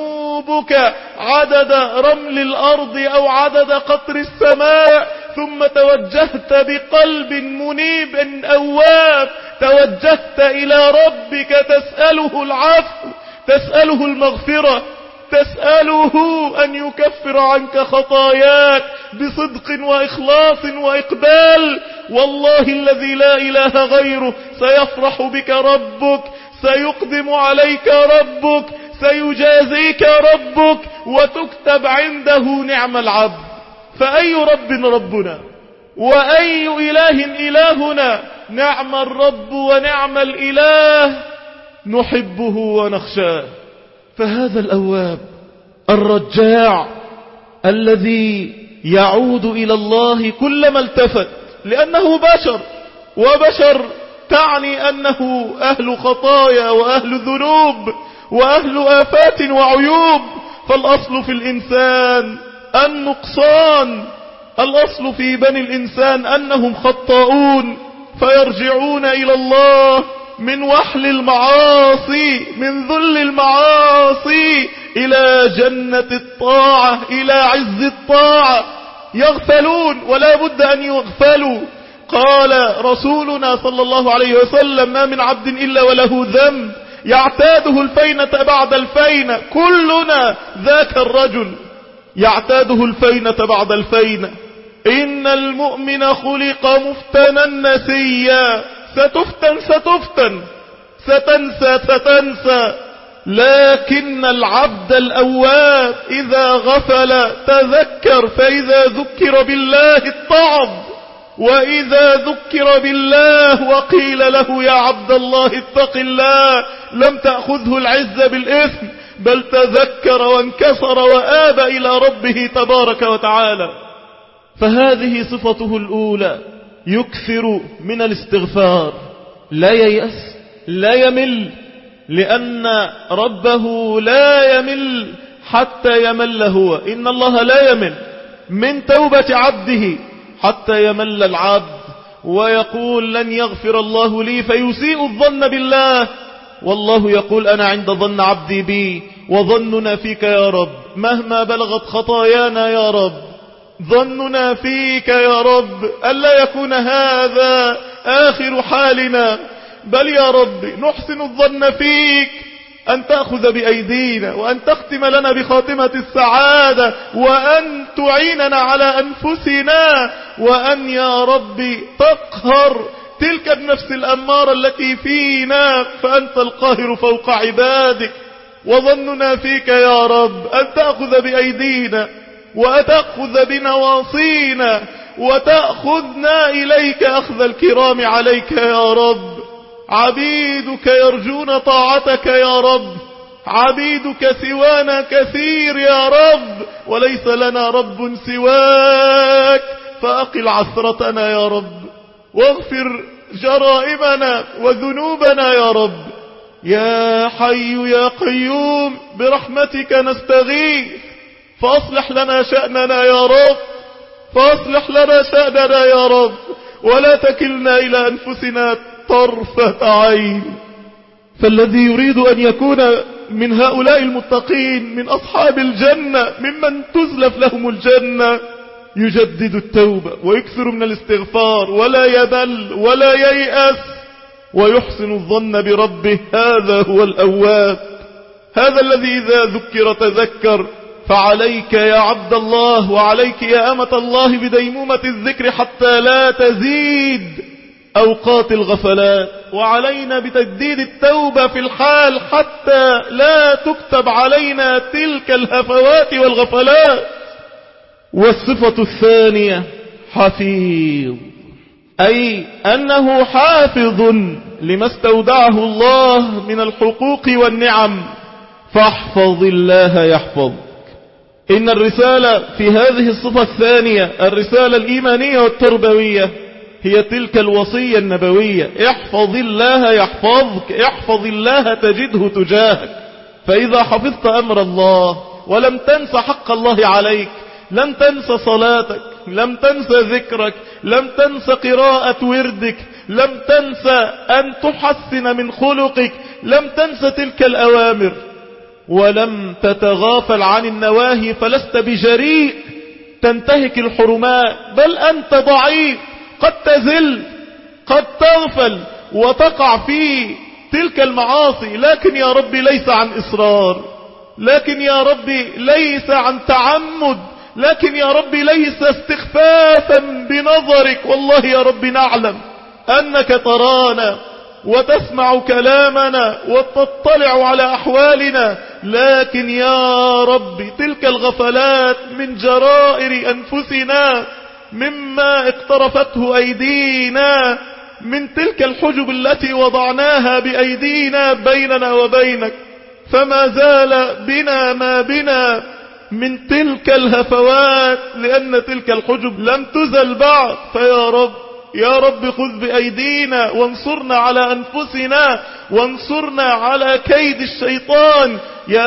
ذنوبك عدد رمل الأرض أو عدد قطر السماء، ثم توجهت بقلب منيب أواب، توجهت إلى ربك تسأله العفو، تسأله المغفرة، تسأله أن يكفر عنك خطاياك بصدق وإخلاص وإقبال، والله الذي لا إله غيره سيفرح بك ربك، سيقدم عليك ربك، سيجازيك ربك، وتكتب عنده نعم العبد. فأي رب ربنا، وأي إله إلهنا، نعم الرب ونعم الإله، نحبه ونخشاه. فهذا الأواب الرجاع الذي يعود إلى الله كلما التفت، لأنه بشر، وبشر تعني أنه أهل خطايا وأهل ذنوب وأهل آفات وعيوب. فالأصل في الإنسان النقصان، الأصل في بني الإنسان أنهم خطاؤون، فيرجعون إلى الله من وحل المعاصي، من ذل المعاصي، إلى جنة الطاعة، إلى عز الطاعة. يغفلون ولا بد أن يغفلوا. قال رسولنا صلى الله عليه وسلم: ما من عبد إلا وله ذنب يعتاده الفينة بعد الفينة. كلنا ذاك الرجل يعتاده الفينة بعد الفينة. إن المؤمن خلق مفتنا نسيا، ستفتن ستفتن، ستنسى ستنسى، لكن العبد الأواب إذا غفل تذكر، فإذا ذكر بالله اتعظ، وإذا ذكر بالله وقيل له يا عبد الله اتق الله لم تأخذه العزة بالإثم، بل تذكر وانكسر وآب إلى ربه تبارك وتعالى. فهذه صفته الأولى، يكثر من الاستغفار، لا ييأس، لا يمل، لأن ربه لا يمل حتى يمل هو. إن الله لا يمل من توبة عبده حتى يمل العبد ويقول لن يغفر الله لي فيسيء الظن بالله، والله يقول أنا عند ظن عبدي بي، وظننا فيك يا رب مهما بلغت خطايانا يا رب، ظننا فيك يا رب ألا يكون هذا آخر حالنا، بل يا رب نحسن الظن فيك أن تأخذ بأيدينا، وأن تختم لنا بخاتمة السعادة، وأن تعيننا على أنفسنا، وأن يا رب تقهر تلك النفس الأمارة التي فينا، فأنت القاهر فوق عبادك. وظننا فيك يا رب أن تأخذ بأيدينا وتأخذ بنواصينا وتأخذنا إليك أخذ الكرام عليك يا رب. عبيدك يرجون طاعتك يا رب، عبيدك سوانا كثير يا رب، وليس لنا رب سواك، فأقل عثرتنا يا رب، واغفر جرائمنا وذنوبنا يا رب. يا حي يا قيوم برحمتك نستغيث، فأصلح لنا شأننا يا رب، فأصلح لنا شأننا يا رب، ولا تكلنا إلى أنفسنا طرفة عين. فالذي يريد أن يكون من هؤلاء المتقين من أصحاب الجنة ممن تزلف لهم الجنة يجدد التوبة ويكثر من الاستغفار ولا يبل ولا ييأس ويحسن الظن بربه. هذا هو الأواب، هذا الذي إذا ذكر تذكر. فعليك يا عبد الله وعليك يا أمة الله بديمومة الذكر حتى لا تزيد أوقات الغفلات، وعلينا بتجديد التوبة في الحال حتى لا تكتب علينا تلك الهفوات والغفلات. والصفة الثانية حفيظ، أي أنه حافظ لما استودعه الله من الحقوق والنعم. فاحفظ الله يحفظك. إن الرسالة في هذه الصفة الثانية الرسالة الإيمانية والتربوية هي تلك الوصية النبوية: احفظ الله يحفظك، احفظ الله تجده تجاهك. فإذا حفظت أمر الله ولم تنس حق الله عليك، لم تنس صلاتك، لم تنس ذكرك، لم تنس قراءة وردك، لم تنس أن تحسن من خلقك، لم تنس تلك الأوامر، ولم تتغافل عن النواهي، فلست بجريء تنتهك الحرمات، بل أنت ضعيف، قد تزل، قد تغفل وتقع في تلك المعاصي، لكن يا ربي ليس عن إصرار، لكن يا ربي ليس عن تعمد، لكن يا ربي ليس استخفافا بنظرك. والله يا ربي نعلم أنك ترانا وتسمع كلامنا وتطلع على أحوالنا، لكن يا ربي تلك الغفلات من جرائر أنفسنا، مما اقترفته أيدينا، من تلك الحجب التي وضعناها بأيدينا بيننا وبينك، فما زال بنا ما بنا من تلك الهفوات، لأن تلك الحجب لم تزل بعد. فيا رب يا رب خذ بأيدينا وانصرنا على أنفسنا، وانصرنا على كيد الشيطان.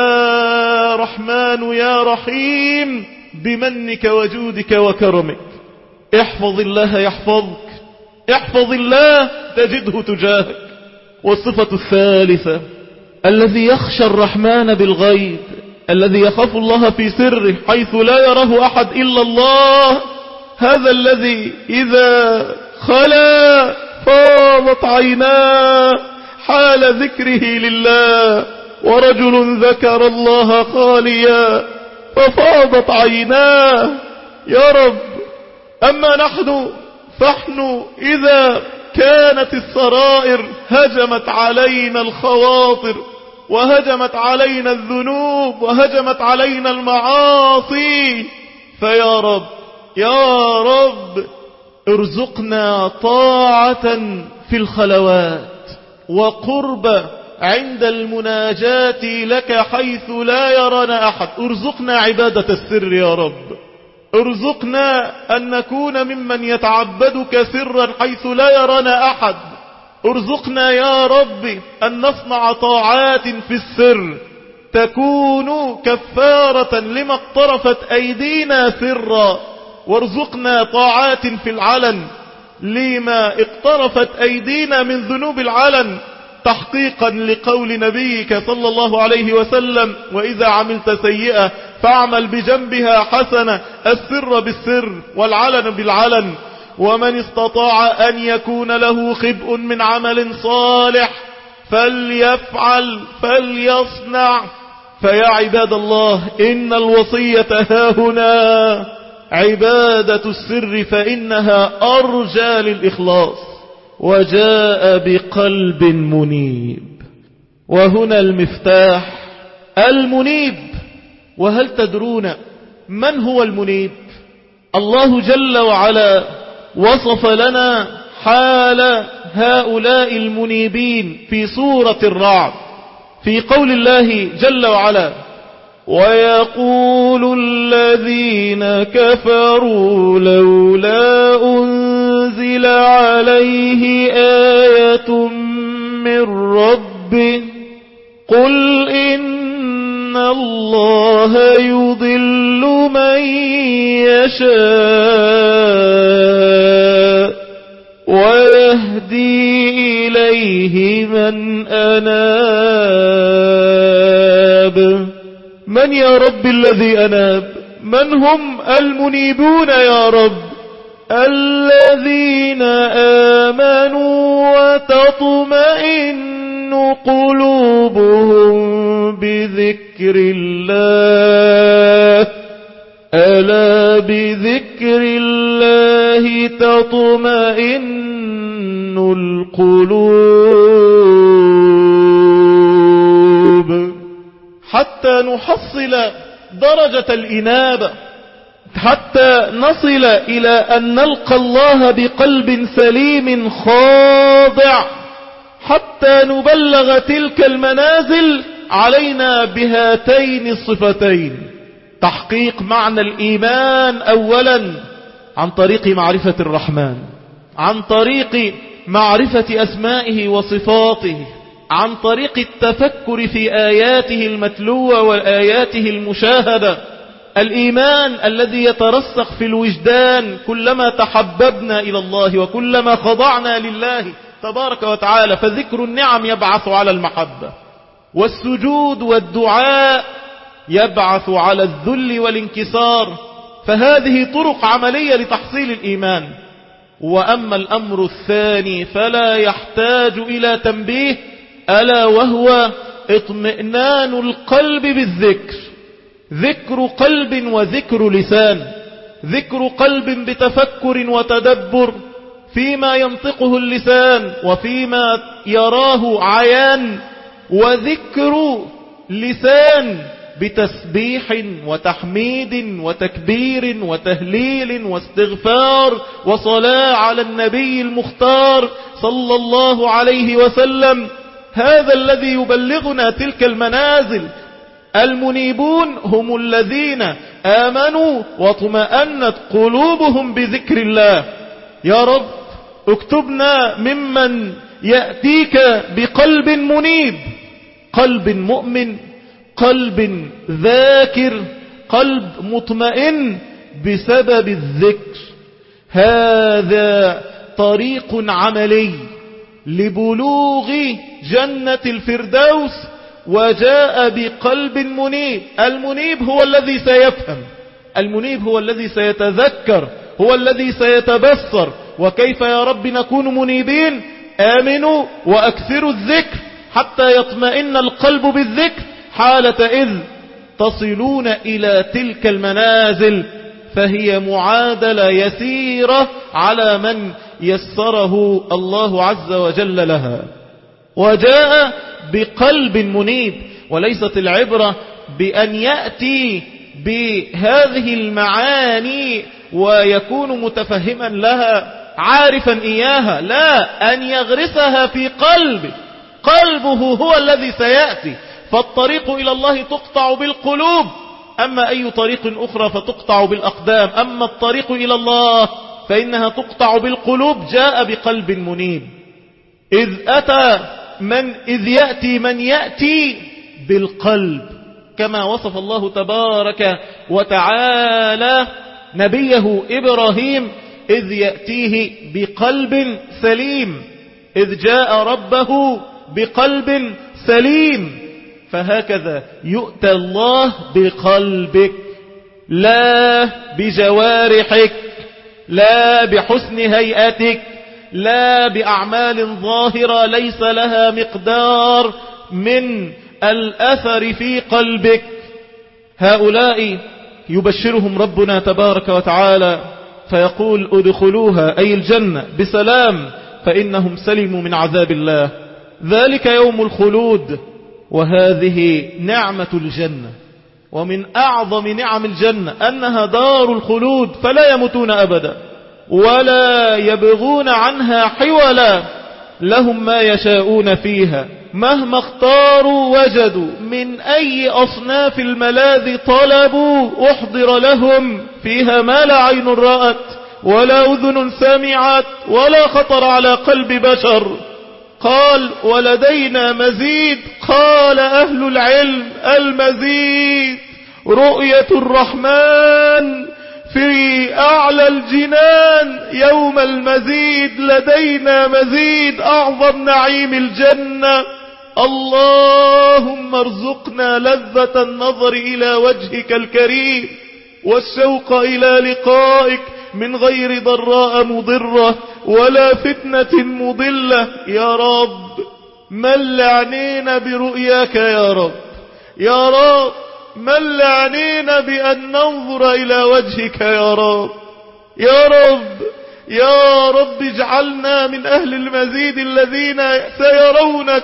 يا رحمن يا رحيم بمنك وجودك وكرمك. احفظ الله يحفظك، احفظ الله تجده تجاهك. والصفة الثالثة الذي يخشى الرحمن بالغيب، الذي يخاف الله في سره حيث لا يراه أحد إلا الله. هذا الذي إذا خلا فاضت عيناه حال ذكره لله، ورجل ذكر الله خاليا ففاضت عيناه. يا رب أما نحن فنحن إذا كانت السرائر هجمت علينا الخواطر، وهجمت علينا الذنوب، وهجمت علينا المعاصي، فيا رب يا رب ارزقنا طاعة في الخلوات، وقرب عند المناجاة لك حيث لا يرانا أحد. ارزقنا عبادة السر يا رب، ارزقنا أن نكون ممن يتعبدك سرا حيث لا يرانا أحد. ارزقنا يا رب أن نصنع طاعات في السر تكون كفارة لما اقترفت أيدينا سرا. وارزقنا طاعات في العلن لما اقترفت أيدينا من ذنوب العلن، تحقيقا لقول نبيك صلى الله عليه وسلم: وإذا عملت سيئة فاعمل بجنبها حسنة، السر بالسر والعلن بالعلن. ومن استطاع أن يكون له خبء من عمل صالح فليفعل فليصنع. فيا عباد الله، إن الوصية هاهنا عبادة السر، فإنها أرجى للإخلاص. وجاء بقلب منيب، وهنا المفتاح، المنيب. وهل تدرون من هو المنيب؟ الله جل وعلا وصف لنا حال هؤلاء المنيبين في سورة الرعد في قول الله جل وعلا: ويقول الذين كفروا لولا أنزل عليه آية من ربه قل إن الله يضل من يشاء ويهدي إليه من أناب. من يا رب الذي أناب؟ من هم المنيبون يا رب؟ الذين آمنوا وتطمئن قلوبهم بذكر الله، ألا بذكر الله تطمئن القلوب. حتى نحصل درجة الإنابة، حتى نصل إلى أن نلقى الله بقلب سليم خاضع، حتى نبلغ تلك المنازل علينا بهاتين الصفتين: تحقيق معنى الإيمان أولا عن طريق معرفة الرحمن، عن طريق معرفة أسمائه وصفاته، عن طريق التفكر في آياته المتلوة وآياته المشاهدة. الإيمان الذي يترسخ في الوجدان كلما تحببنا إلى الله وكلما خضعنا لله تبارك وتعالى، فذكر النعم يبعث على المحبة، والسجود والدعاء يبعث على الذل والانكسار. فهذه طرق عملية لتحصيل الإيمان. وأما الأمر الثاني فلا يحتاج إلى تنبيه، ألا وهو اطمئنان القلب بالذكر، ذكر قلب وذكر لسان، ذكر قلب بتفكر وتدبر فيما ينطقه اللسان وفيما يراه عيان، وذكر لسان بتسبيح وتحميد وتكبير وتهليل واستغفار وصلاة على النبي المختار صلى الله عليه وسلم. هذا الذي يبلغنا تلك المنازل. المنيبون هم الذين آمنوا واطمأنت قلوبهم بذكر الله. يا رب اكتبنا ممن يأتيك بقلب منيب، قلب مؤمن، قلب ذاكر، قلب مطمئن بسبب الذكر. هذا طريق عملي لبلوغ جنة الفردوس. وجاء بقلب منيب. المنيب هو الذي سيفهم، المنيب هو الذي سيتذكر، هو الذي سيتبصر. وكيف يا رب نكون منيبين؟ آمنوا وأكثروا الذكر حتى يطمئن القلب بالذكر حالة إذ تصلون إلى تلك المنازل. فهي معادلة يسيرة على من يسره الله عز وجل لها. وجاء بقلب منيب. وليست العبرة بأن يأتي بهذه المعاني ويكون متفهما لها عارفا إياها، لا، أن يغرسها في قلبه. قلبه هو الذي سيأتي. فالطريق إلى الله تقطع بالقلوب، أما أي طريق أخرى فتقطع بالأقدام. أما الطريق إلى الله فإنها تقطع بالقلوب. جاء بقلب منيب. إذ يأتي من يأتي بالقلب، كما وصف الله تبارك وتعالى نبيه إبراهيم إذ يأتيه بقلب سليم، إذ جاء ربه بقلب سليم. فهكذا يؤتى الله بقلبك، لا بجوارحك، لا بحسن هيئتك، لا بأعمال ظاهرة ليس لها مقدار من الأثر في قلبك. هؤلاء يبشرهم ربنا تبارك وتعالى فيقول ادخلوها أي الجنة بسلام فإنهم سلموا من عذاب الله. ذلك يوم الخلود، وهذه نعمة الجنة، ومن أعظم نعم الجنة أنها دار الخلود، فلا يموتون أبدا ولا يبغون عنها حولا، لهم ما يشاءون فيها مهما اختاروا وجدوا، من أي أصناف الملاذ طلبوا أحضر لهم، فيها ما لا عين رأت ولا أذن سمعت ولا خطر على قلب بشر. قال ولدينا مزيد، قال أهل العلم المزيد رؤية الرحمن في أعلى الجنان يوم المزيد، لدينا مزيد، أعظم نعيم الجنة. اللهم ارزقنا لذة النظر إلى وجهك الكريم والشوق إلى لقائك من غير ضراء مضرة ولا فتنة مضلة يا رب. مل عنينا برؤياك يا رب، يا رب مل عنينا بأن ننظر إلى وجهك يا رب، يا رب، يا رب اجعلنا من أهل المزيد الذين سيرونك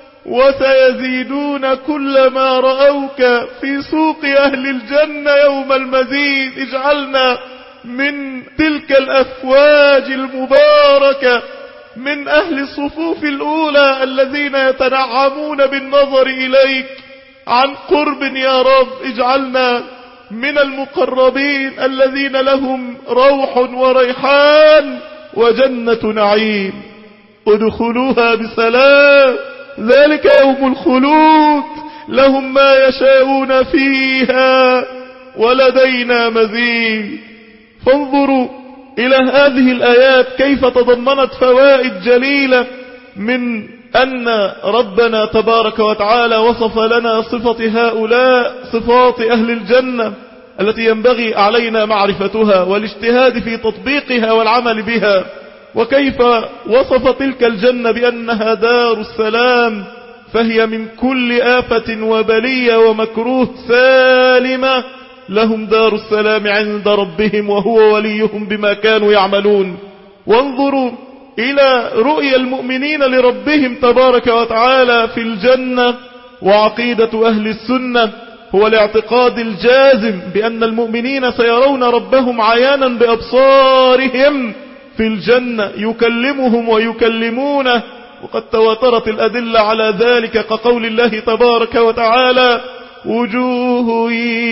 وسيزيدون كلما رأوك في سوق أهل الجنة يوم المزيد. اجعلنا من تلك الأفواج المباركة من أهل الصفوف الأولى الذين يتنعمون بالنظر إليك عن قرب يا رب. اجعلنا من المقربين الذين لهم روح وريحان وجنة نعيم. ادخلوها بسلام، ذلك يوم الخلود، لهم ما يشاءون فيها ولدينا مزيد. فانظروا إلى هذه الآيات كيف تضمنت فوائد جليلة، من أن ربنا تبارك وتعالى وصف لنا صفة هؤلاء، صفات أهل الجنة التي ينبغي علينا معرفتها والاجتهاد في تطبيقها والعمل بها، وكيف وصف تلك الجنة بأنها دار السلام، فهي من كل آفة وبلية ومكروه سالمة، لهم دار السلام عند ربهم وهو وليهم بما كانوا يعملون. وانظروا إلى رؤيا المؤمنين لربهم تبارك وتعالى في الجنة. وعقيدة أهل السنة هو الاعتقاد الجازم بأن المؤمنين سيرون ربهم عيانا بأبصارهم في الجنة، يكلمهم ويكلمونه، وقد تواترت الأدلة على ذلك كقول الله تبارك وتعالى وجوه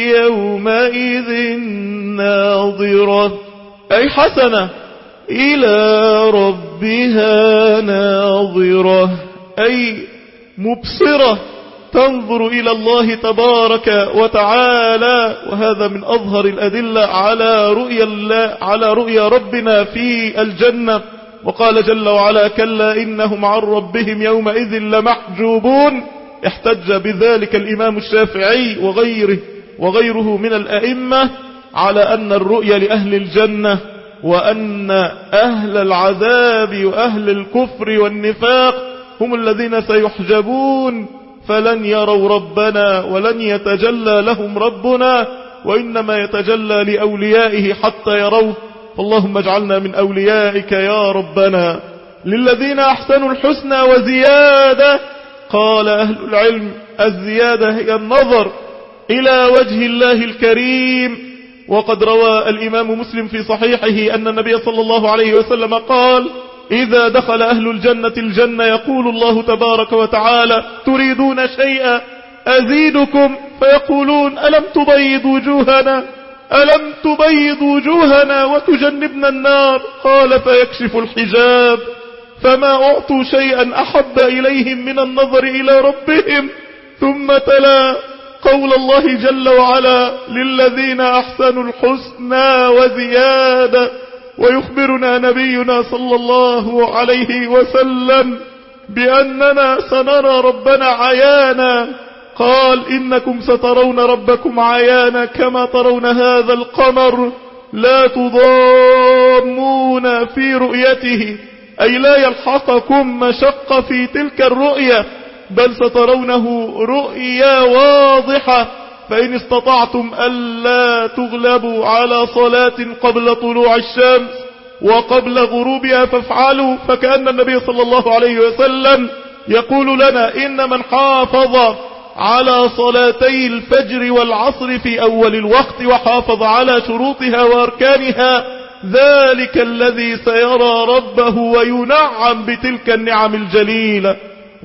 يومئذ ناظرة، أي حسنة إلى ربها ناظرة، أي مبصرة تنظر إلى الله تبارك وتعالى. وهذا من أظهر الأدلة على رؤيا ربنا في الجنة. وقال جل وعلا كلا إنهم عن ربهم يومئذ لمحجوبون. احتج بذلك الإمام الشافعي وغيره من الأئمة على أن الرؤيا لأهل الجنة، وأن أهل العذاب وأهل الكفر والنفاق هم الذين سيحجبون فلن يروا ربنا ولن يتجلى لهم ربنا، وإنما يتجلى لأوليائه حتى يروه. فاللهم اجعلنا من أوليائك يا ربنا. للذين أحسنوا الحسنى وزيادة. قال أهل العلم الزيادة هي النظر إلى وجه الله الكريم. وقد روى الإمام مسلم في صحيحه أن النبي صلى الله عليه وسلم قال إذا دخل أهل الجنة الجنة يقول الله تبارك وتعالى تريدون شيئا أزيدكم، فيقولون ألم تبيض وجوهنا وتجنبنا النار؟ قال فيكشف الحجاب فما أعطوا شيئا أحب إليهم من النظر إلى ربهم. ثم تلا قول الله جل وعلا للذين أحسنوا الحسنى وزيادة. ويخبرنا نبينا صلى الله عليه وسلم بأننا سنرى ربنا عيانا، قال إنكم سترون ربكم عيانا كما ترون هذا القمر لا تضامون في رؤيته، أي لا يلحقكم مشقة في تلك الرؤية، بل سترونه رؤيا واضحة. فإن استطعتم ألا تغلبوا على صلاة قبل طلوع الشمس وقبل غروبها فافعلوا. فكأن النبي صلى الله عليه وسلم يقول لنا إن من حافظ على صلاتي الفجر والعصر في أول الوقت وحافظ على شروطها وأركانها ذلك الذي سيرى ربه وينعم بتلك النعم الجليلة.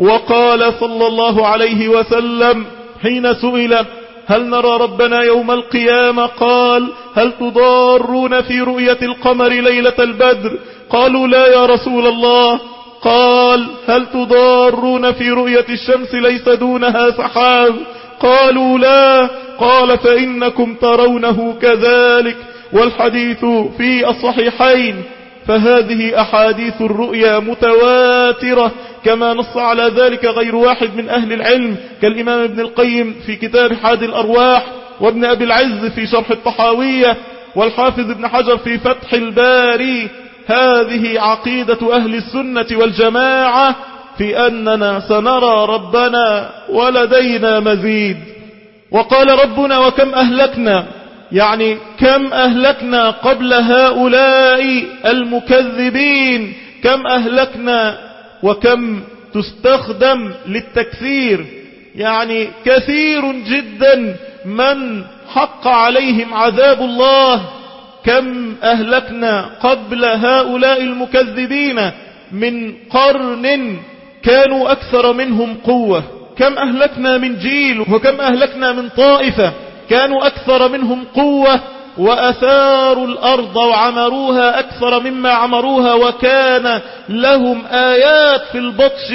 وقال صلى الله عليه وسلم حين سئل هل نرى ربنا يوم القيامة؟ قال هل تضارون في رؤية القمر ليلة البدر؟ قالوا لا يا رسول الله. قال هل تضارون في رؤية الشمس ليس دونها سحاب؟ قالوا لا. قال فإنكم ترونه كذلك. والحديث في الصحيحين. فهذه أحاديث الرؤيا متواترة كما نص على ذلك غير واحد من أهل العلم كالإمام ابن القيم في كتاب حاد الأرواح، وابن أبي العز في شرح الطحاوية، والحافظ ابن حجر في فتح الباري. هذه عقيدة أهل السنة والجماعة في أننا سنرى ربنا ولدينا مزيد. وقال ربنا وكم أهلكنا، يعني كم أهلكنا قبل هؤلاء المكذبين، كم أهلكنا، وكم تستخدم للتكثير، يعني كثير جدا من حق عليهم عذاب الله. كم أهلكنا قبل هؤلاء المكذبين من قرن كانوا أكثر منهم قوة. كم أهلكنا من جيل وكم أهلكنا من طائفة كانوا أكثر منهم قوة وأثاروا الأرض وعمروها أكثر مما عمروها، وكان لهم آيات في البطش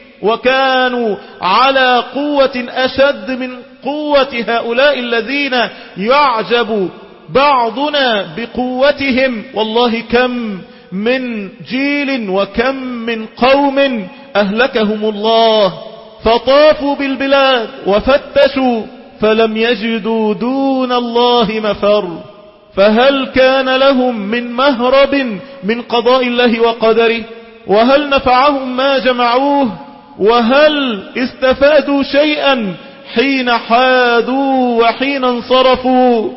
وكانوا على قوة أشد من قوة هؤلاء الذين يعجب بعضنا بقوتهم. والله كم من جيل وكم من قوم أهلكهم الله، فطافوا بالبلاد وفتشوا فلم يجدوا دون الله مفر. فهل كان لهم من مهرب من قضاء الله وقدره؟ وهل نفعهم ما جمعوه؟ وهل استفادوا شيئا حين حادوا وحين انصرفوا؟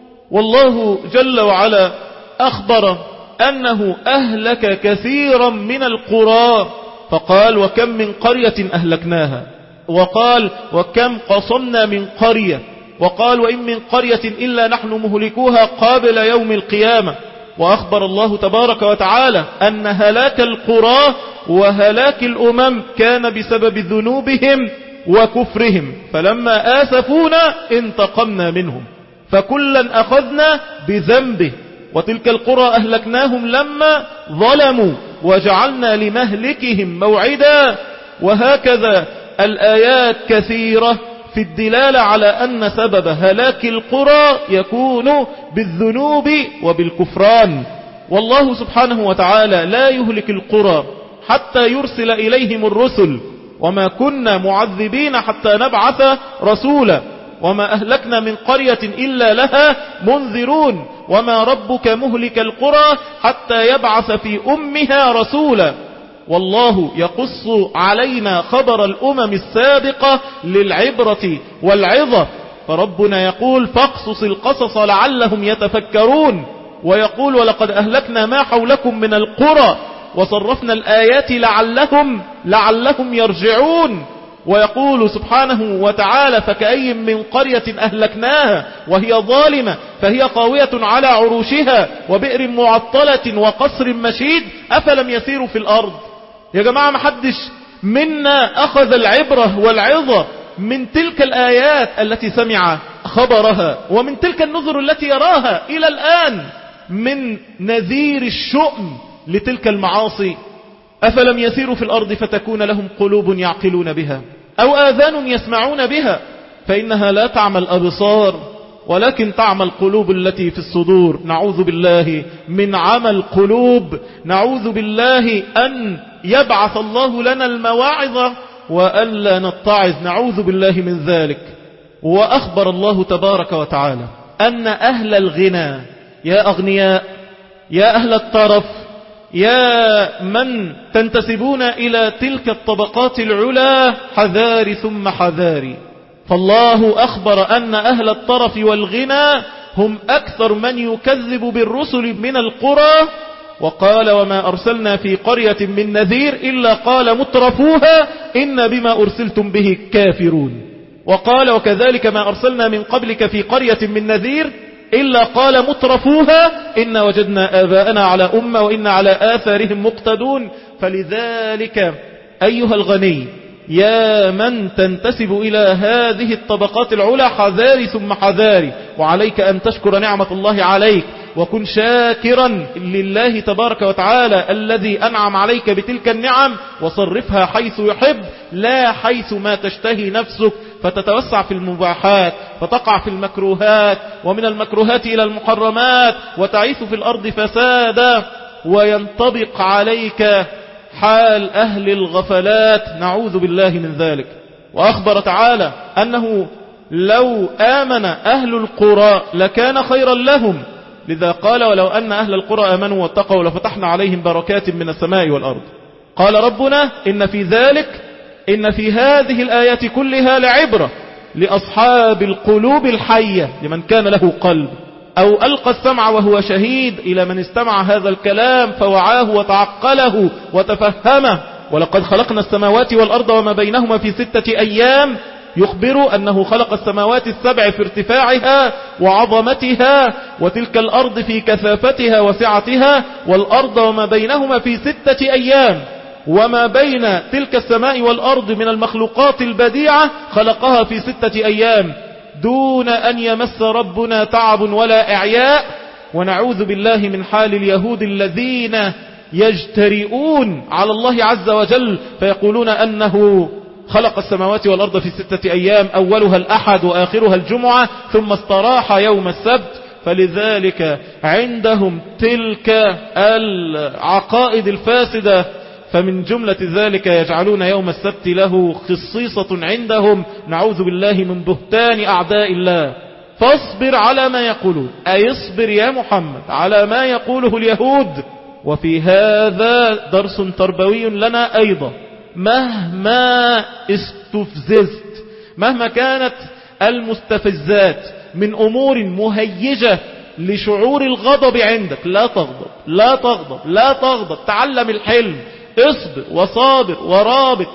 والله جل وعلا أخبر أنه أهلك كثيرا من القرى، فقال وكم من قرية أهلكناها، وقال وكم قصمنا من قرية، وقال وإن من قرية إلا نحن مهلكوها قبل يوم القيامة. وأخبر الله تبارك وتعالى أن هلاك القرى وهلاك الأمم كان بسبب ذنوبهم وكفرهم، فلما آسفونا انتقمنا منهم فكلا أخذنا بذنبه. وتلك القرى أهلكناهم لما ظلموا وجعلنا لمهلكهم موعدا. وهكذا الآيات كثيرة في الدلالة على أن سبب هلاك القرى يكون بالذنوب وبالكفران. والله سبحانه وتعالى لا يهلك القرى حتى يرسل إليهم الرسل، وما كنا معذبين حتى نبعث رسولا، وما أهلكنا من قرية إلا لها منذرون، وما ربك مهلك القرى حتى يبعث في أمها رسولا. والله يقص علينا خبر الأمم السابقة للعبرة والعظة، فربنا يقول فاقصص القصص لعلهم يتفكرون، ويقول ولقد أهلكنا ما حولكم من القرى وصرفنا الآيات لعلهم يرجعون. ويقول سبحانه وتعالى فكأي من قرية أهلكناها وهي ظالمة فهي خاوية على عروشها وبئر معطلة وقصر مشيد أفلم يسيروا في الأرض. يا جماعة محدش منا أخذ العبرة والعظة من تلك الآيات التي سمع خبرها ومن تلك النذر التي يراها إلى الآن من نذير الشؤم لتلك المعاصي. أفلم يسيروا في الأرض فتكون لهم قلوب يعقلون بها أو آذان يسمعون بها فإنها لا تعمى الأبصار ولكن تعمى القلوب التي في الصدور. نعوذ بالله من عمى القلوب، نعوذ بالله أن يبعث الله لنا المواعظ وألا نتعظ، نعوذ بالله من ذلك. وأخبر الله تبارك وتعالى أن أهل الغنى، يا أغنياء، يا أهل الطرف، يا من تنتسبون إلى تلك الطبقات العلا، حذار ثم حذاري. فالله أخبر أن أهل الطرف والغنى هم أكثر من يكذب بالرسل من القرى، وقال وما أرسلنا في قرية من نذير إلا قال مترفوها إن بما أرسلتم به كافرون. وقال وكذلك ما أرسلنا من قبلك في قرية من نذير إلا قال مترفوها إن وجدنا آباءنا على أمة وإن على آثارهم مقتدون. فلذلك أيها الغني، يا من تنتسب إلى هذه الطبقات العلى، حذاري ثم حذاري، وعليك أن تشكر نعمة الله عليك وكن شاكرا لله تبارك وتعالى الذي أنعم عليك بتلك النعم، وصرفها حيث يحب لا حيث ما تشتهي نفسك، فتتوسع في المباحات فتقع في المكروهات، ومن المكروهات إلى المحرمات، وتعيث في الأرض فسادا، وينطبق عليك حال أهل الغفلات، نعوذ بالله من ذلك. وأخبر تعالى أنه لو آمن أهل القرى لكان خيرا لهم، لذا قال ولو أن أهل القرى آمنوا واتقوا لفتحنا عليهم بركات من السماء والأرض. قال ربنا إن في هذه الآيات كلها لعبرة لأصحاب القلوب الحية، لمن كان له قلب أو ألقى السمع وهو شهيد، إلى من استمع هذا الكلام فوعاه وتعقله وتفهمه. ولقد خلقنا السماوات والأرض وما بينهما في 6 أيام، يخبر أنه خلق السماوات السبع في ارتفاعها وعظمتها، وتلك الأرض في كثافتها وسعتها، والأرض وما بينهما في 6 أيام. وما بين تلك السماء والأرض من المخلوقات البديعة خلقها في 6 أيام دون أن يمس ربنا تعب ولا إعياء. ونعوذ بالله من حال اليهود الذين يجترئون على الله عز وجل فيقولون أنه خلق السماوات والأرض في 6 أيام، أولها الأحد وآخرها الجمعة، ثم استراح يوم السبت. فلذلك عندهم تلك العقائد الفاسدة، فمن جملة ذلك يجعلون يوم السبت له خصيصة عندهم، نعوذ بالله من بهتان أعداء الله. فاصبر على ما يقولون، أي اصبر يا محمد على ما يقوله اليهود. وفي هذا درس تربوي لنا أيضا، مهما استفززت، مهما كانت المستفزات من أمور مهيجة لشعور الغضب عندك، لا تغضب لا تغضب لا تغضب، تعلم الحلم، اصبر وصابر ورابط،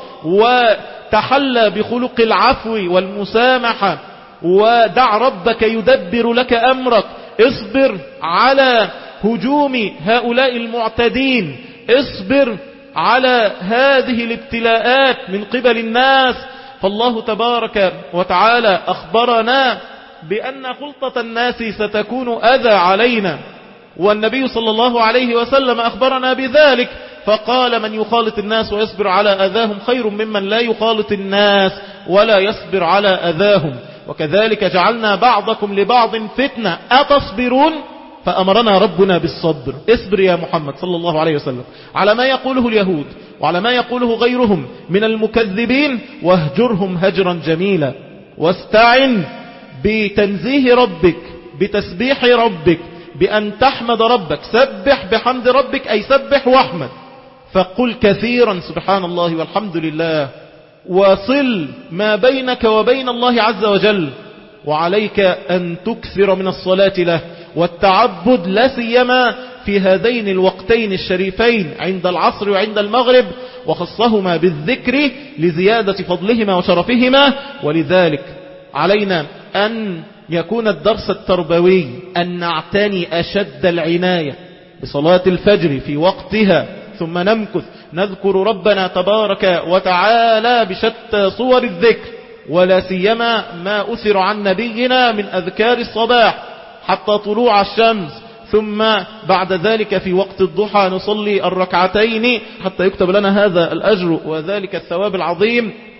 وتحلى بخلق العفو والمسامحة، ودع ربك يدبر لك أمرك. اصبر على هجوم هؤلاء المعتدين، اصبر على هذه الابتلاءات من قبل الناس. فالله تبارك وتعالى أخبرنا بأن خلطة الناس ستكون أذى علينا، والنبي صلى الله عليه وسلم أخبرنا بذلك، فقال من يخالط الناس ويصبر على أذاهم خير ممن لا يخالط الناس ولا يصبر على أذاهم. وكذلك جعلنا بعضكم لبعض فتنة أتصبرون، فأمرنا ربنا بالصبر. اصبر يا محمد صلى الله عليه وسلم على ما يقوله اليهود وعلى ما يقوله غيرهم من المكذبين، واهجرهم هجرا جميلا، واستعن بتنزيه ربك، بتسبيح ربك، بأن تحمد ربك. سبح بحمد ربك أي سبح واحمد، فقل كثيرا سبحان الله والحمد لله، وصل ما بينك وبين الله عز وجل. وعليك أن تكثر من الصلاة له والتعبد، لا سيما في هذين الوقتين الشريفين عند العصر وعند المغرب، وخصهما بالذكر لزيادة فضلهما وشرفهما. ولذلك علينا أن يكون الدرس التربوي أن نعتني أشد العناية بصلاة الفجر في وقتها، ثم نمكث نذكر ربنا تبارك وتعالى بشتى صور الذكر، ولا سيما ما أثر عن نبينا من أذكار الصباح حتى طلوع الشمس، ثم بعد ذلك في وقت الضحى نصلي الركعتين حتى يكتب لنا هذا الأجر وذلك الثواب العظيم.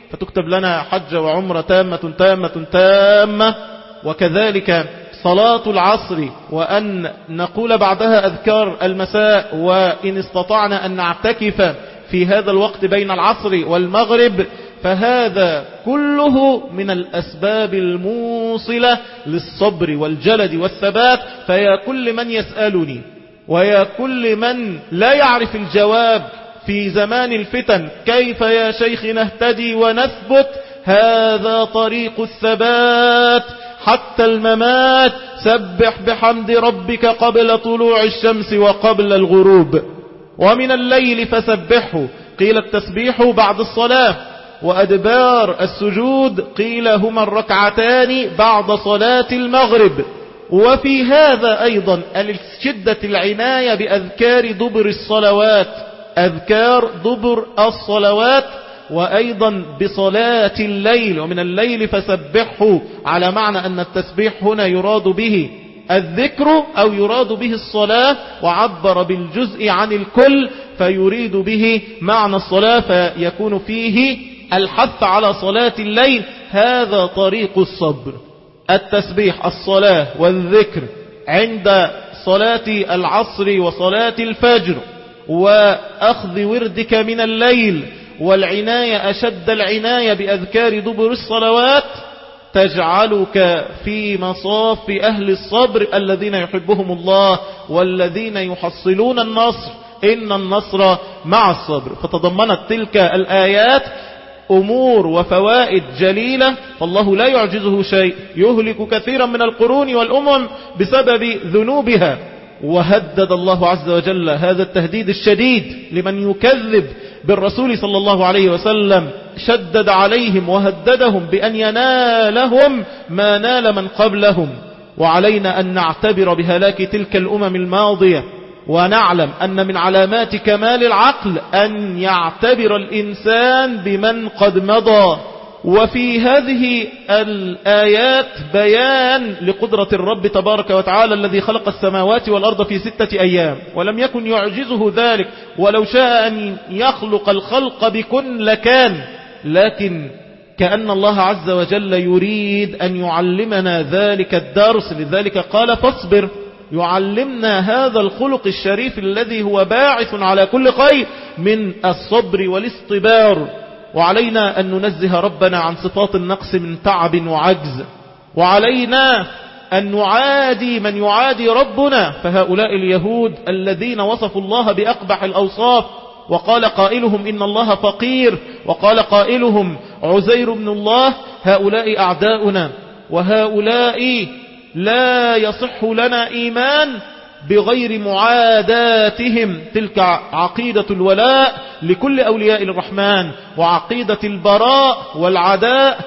فتكتب لنا حج وعمرة تامة تامة تامة. وكذلك صلاة العصر، وأن نقول بعدها أذكار المساء، وإن استطعنا أن نعتكف في هذا الوقت بين العصر والمغرب، فهذا كله من الأسباب الموصلة للصبر والجلد والثبات. فيا كل من يسألني ويا كل من لا يعرف الجواب في زمان الفتن، كيف يا شيخ نهتدي ونثبت؟ هذا طريق الثبات حتى الممات. سبح بحمد ربك قبل طلوع الشمس وقبل الغروب، ومن الليل فسبحه. قيل التسبيح بعد الصلاة، وأدبار السجود قيل هما الركعتان بعد صلاة المغرب. وفي هذا أيضا شدة العناية بأذكار دبر الصلوات، أذكار دبر الصلوات، وأيضا بصلاة الليل. ومن الليل فسبحه، على معنى أن التسبيح هنا يراد به الذكر أو يراد به الصلاة، وعبر بالجزء عن الكل فيريد به معنى الصلاة، فيكون فيه الحث على صلاة الليل. هذا طريق الصبر، التسبيح، الصلاة والذكر عند صلاة العصر وصلاة الفجر، وأخذ وردك من الليل، والعناية أشد العناية بأذكار دبر الصلوات، تجعلك في مصاف أهل الصبر الذين يحبهم الله والذين يحصلون النصر. إن النصر مع الصبر. فتضمنت تلك الآيات أمور وفوائد جليلة، فالله لا يعجزه شيء، يهلك كثيرا من القرون والأمم بسبب ذنوبها. وهدد الله عز وجل هذا التهديد الشديد لمن يكذب بالرسول صلى الله عليه وسلم، شدد عليهم وهددهم بأن ينالهم ما نال من قبلهم. وعلينا أن نعتبر بهلاك تلك الأمم الماضية، ونعلم أن من علامات كمال العقل أن يعتبر الإنسان بمن قد مضى. وفي هذه الآيات بيان لقدرة الرب تبارك وتعالى الذي خلق السماوات والأرض في 6 أيام، ولم يكن يعجزه ذلك، ولو شاء أن يخلق الخلق بكن لكان. لكن كأن الله عز وجل يريد أن يعلمنا ذلك الدرس، لذلك قال فاصبر، يعلمنا هذا الخلق الشريف الذي هو باعث على كل خير من الصبر والاصطبار. وعلينا أن ننزه ربنا عن صفات النقص من تعب وعجز، وعلينا أن نعادي من يعادي ربنا، فهؤلاء اليهود الذين وصفوا الله بأقبح الأوصاف، وقال قائلهم إن الله فقير، وقال قائلهم عزير بن الله، هؤلاء أعداؤنا، وهؤلاء لا يصح لنا إيمان بغير معاداتهم. تلك عقيدة الولاء لكل أولياء الرحمن، وعقيدة البراء والعداء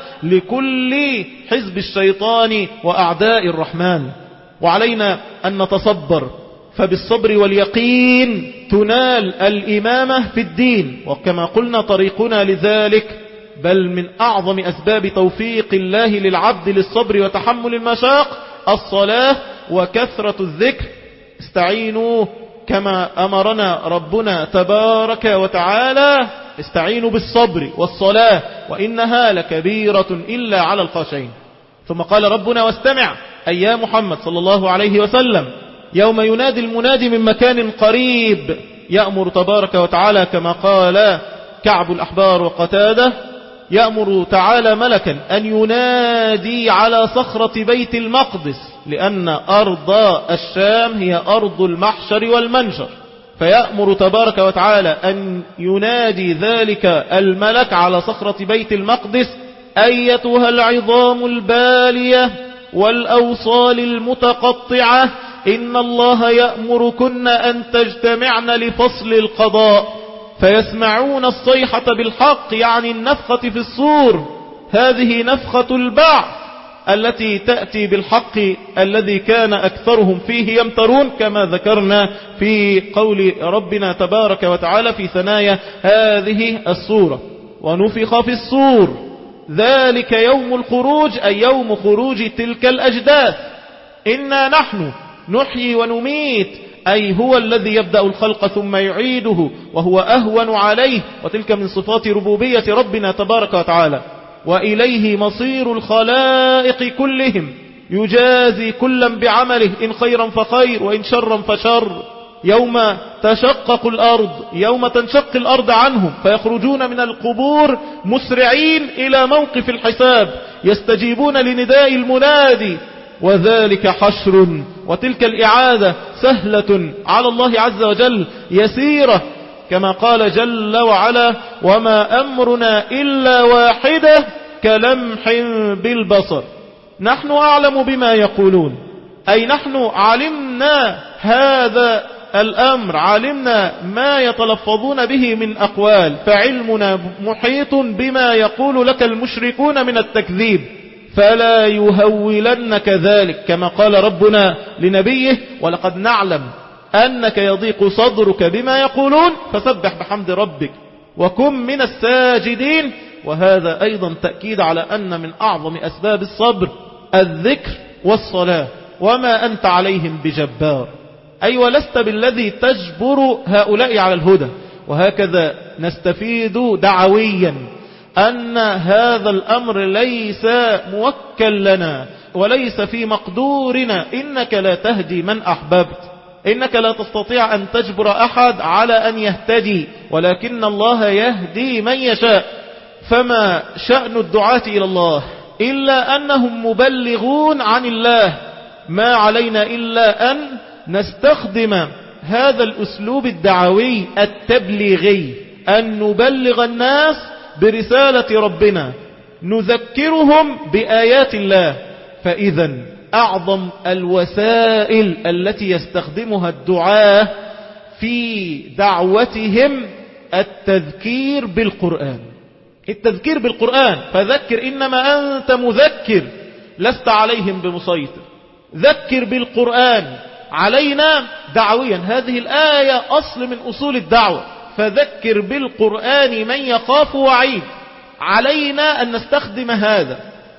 لكل حزب الشيطان وأعداء الرحمن. وعلينا أن نتصبر، فبالصبر واليقين تنال الإمامة في الدين. وكما قلنا طريقنا لذلك، بل من أعظم أسباب توفيق الله للعبد للصبر وتحمل المشاق الصلاة وكثرة الذكر. استعينوا كما أمرنا ربنا تبارك وتعالى، استعينوا بالصبر والصلاة وإنها لكبيرة إلا على الخاشعين. ثم قال ربنا واستمع أي يا محمد صلى الله عليه وسلم يوم ينادي المنادي من مكان قريب، يأمر تبارك وتعالى كما قال كعب الأحبار وقتاده، يأمر تعالى ملكا أن ينادي على صخرة بيت المقدس، لأن أرض الشام هي أرض المحشر والمنشر، فيأمر تبارك وتعالى أن ينادي ذلك الملك على صخرة بيت المقدس أيتها العظام البالية والأوصال المتقطعة، إن الله يأمركن أن تجتمعن لفصل القضاء. فيسمعون الصيحة بالحق، يعني النفخة في الصور، هذه نفخة البعث التي تأتي بالحق الذي كان أكثرهم فيه يمترون، كما ذكرنا في قول ربنا تبارك وتعالى في ثنايا هذه السورة. ونفخ في الصور ذلك يوم الخروج، أي يوم خروج تلك الأجداث. إنا نحن نحيي ونميت أي هو الذي يبدأ الخلق ثم يعيده وهو أهون عليه، وتلك من صفات ربوبية ربنا تبارك وتعالى. وإليه مصير الخلائق كلهم، يجازي كلا بعمله، إن خيرا فخير وإن شرا فشر. يوم تشقق الأرض، يوم تنشق الأرض عنهم فيخرجون من القبور مسرعين إلى موقف الحساب، يستجيبون لنداء المنادي، وذلك حشر. وتلك الإعادة سهلة على الله عز وجل، يسيرة، كما قال جل وعلا: وما أمرنا إلا واحدة كلمح بالبصر. نحن أعلم بما يقولون، أي نحن علمنا هذا الأمر، علمنا ما يتلفظون به من أقوال، فعلمنا محيط بما يقول لك المشركون من التكذيب، فلا يهولنك ذلك، كما قال ربنا لنبيه: ولقد نعلم أنك يضيق صدرك بما يقولون فسبح بحمد ربك وكن من الساجدين. وهذا أيضا تأكيد على أن من أعظم أسباب الصبر الذكر والصلاة، وما أنت عليهم بجبار، أي ولست بالذي تجبر هؤلاء على الهدى. وهكذا نستفيد دعويا أن هذا الأمر ليس موكل لنا وليس في مقدورنا، إنك لا تهدي من أحببت، إنك لا تستطيع أن تجبر أحد على أن يهتدي، ولكن الله يهدي من يشاء. فما شأن الدعاة إلى الله إلا أنهم مبلغون عن الله، ما علينا إلا أن نستخدم هذا الأسلوب الدعوي التبليغي، أن نبلغ الناس برسالة ربنا، نذكرهم بآيات الله. فإذا أعظم الوسائل التي يستخدمها الدعاة في دعوتهم التذكير بالقرآن، التذكير بالقرآن. فذكر إنما أنت مذكر، لست عليهم بمسيطر. ذكر بالقرآن علينا دعويا، هذه الآية أصل من أصول الدعوة. فذكر بالقرآن من يخاف وعيد. علينا أن نستخدم هذا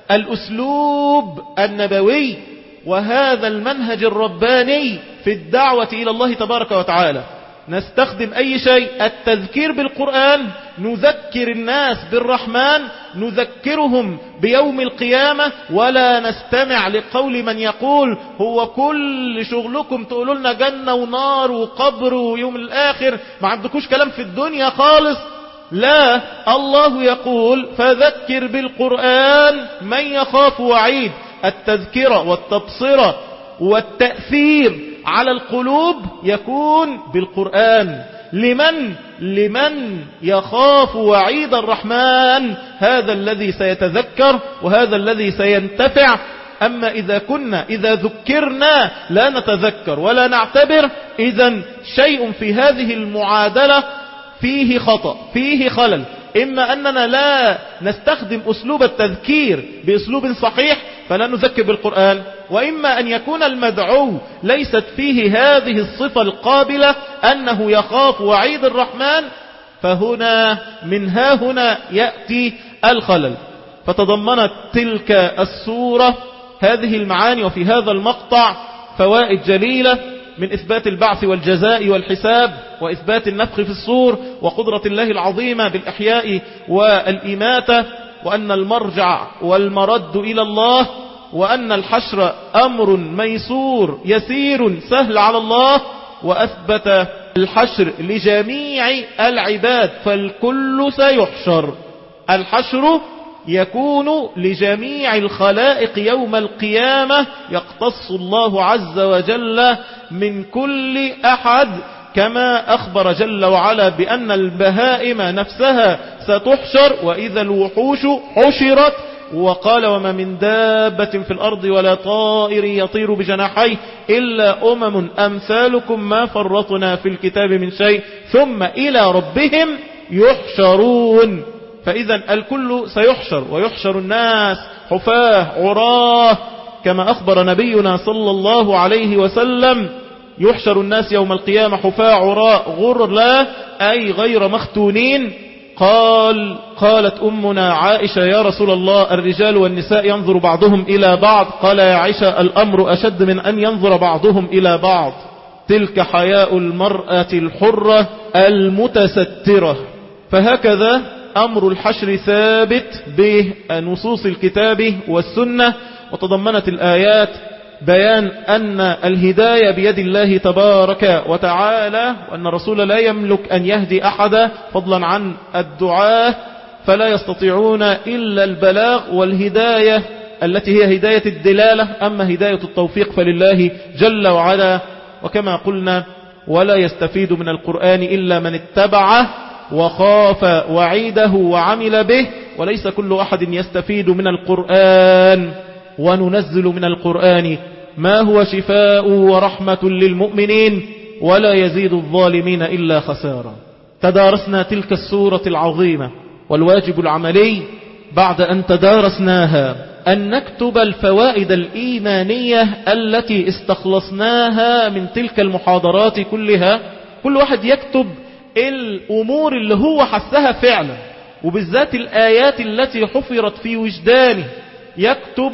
الأسلوب النبوي وهذا المنهج الرباني في الدعوة إلى الله تبارك وتعالى. نستخدم أي شيء، التذكير بالقرآن، نذكر الناس بالرحمن، نذكرهم بيوم القيامة، ولا نستمع لقول من يقول هو كل شغلكم تقولوا لنا جنة ونار وقبر ويوم الآخر، ما عندكوش كلام في الدنيا خالص. لا، الله يقول: فذكر بالقرآن من يخاف وعيد. التذكرة والتبصرة والتأثير على القلوب يكون بالقرآن. لمن يخاف وعيد الرحمن، هذا الذي سيتذكر وهذا الذي سينتفع. أما إذا ذكرنا لا نتذكر ولا نعتبر، إذا شيء في هذه المعادلة فيه خطأ، فيه خلل. إما أننا لا نستخدم أسلوب التذكير بأسلوب صحيح فلا نذكر بالقرآن، وإما أن يكون المدعو ليست فيه هذه الصفة القابلة أنه يخاف وعيد الرحمن، فهنا من هنا يأتي الخلل. فتضمنت تلك السورة هذه المعاني، وفي هذا المقطع فوائد جليلة من إثبات البعث والجزاء والحساب، وإثبات النفخ في الصور، وقدرة الله العظيمة بالإحياء والإماتة، وأن المرجع والمرد إلى الله، وأن الحشر أمر ميسور يسير سهل على الله، وأثبت الحشر لجميع العباد، فالكل سيحشر. الحشر يكون لجميع الخلائق يوم القيامة، يقتص الله عز وجل من كل أحد، كما أخبر جل وعلا بأن البهائم نفسها ستحشر، وإذا الوحوش حشرت، وقال: وما من دابة في الأرض ولا طائر يطير بجناحيه إلا أمم أمثالكم ما فرطنا في الكتاب من شيء ثم إلى ربهم يحشرون. فإذا الكل سيحشر، ويحشر الناس حفاة عراه، كما أخبر نبينا صلى الله عليه وسلم: يحشر الناس يوم القيامة حفاة عراء غرلا، أي غير مختونين. قالت أمنا عائشة: يا رسول الله، الرجال والنساء ينظر بعضهم إلى بعض. قال: يا عائشة، الأمر أشد من أن ينظر بعضهم إلى بعض. تلك حياء المرأة الحرة المتسترة. فهكذا أمر الحشر ثابت بنصوص الكتاب والسنة، وتضمنت الآيات بيان أن الهداية بيد الله تبارك وتعالى، وأن الرسول لا يملك أن يهدي أحدا فضلا عن الدعاة، فلا يستطيعون إلا البلاغ والهداية التي هي هداية الدلالة. أما هداية التوفيق فلله جل وعلا. وكما قلنا ولا يستفيد من القرآن إلا من اتبعه وخاف وعيده وعمل به، وليس كل أحد يستفيد من القرآن. وننزل من القرآن ما هو شفاء ورحمة للمؤمنين ولا يزيد الظالمين إلا خسارا. تدارسنا تلك السورة العظيمة، والواجب العملي بعد أن تدارسناها أن نكتب الفوائد الإيمانية التي استخلصناها من تلك المحاضرات كلها. كل واحد يكتب الأمور اللي هو حسها فعلا، وبالذات الآيات التي حفرت في وجدانه، يكتب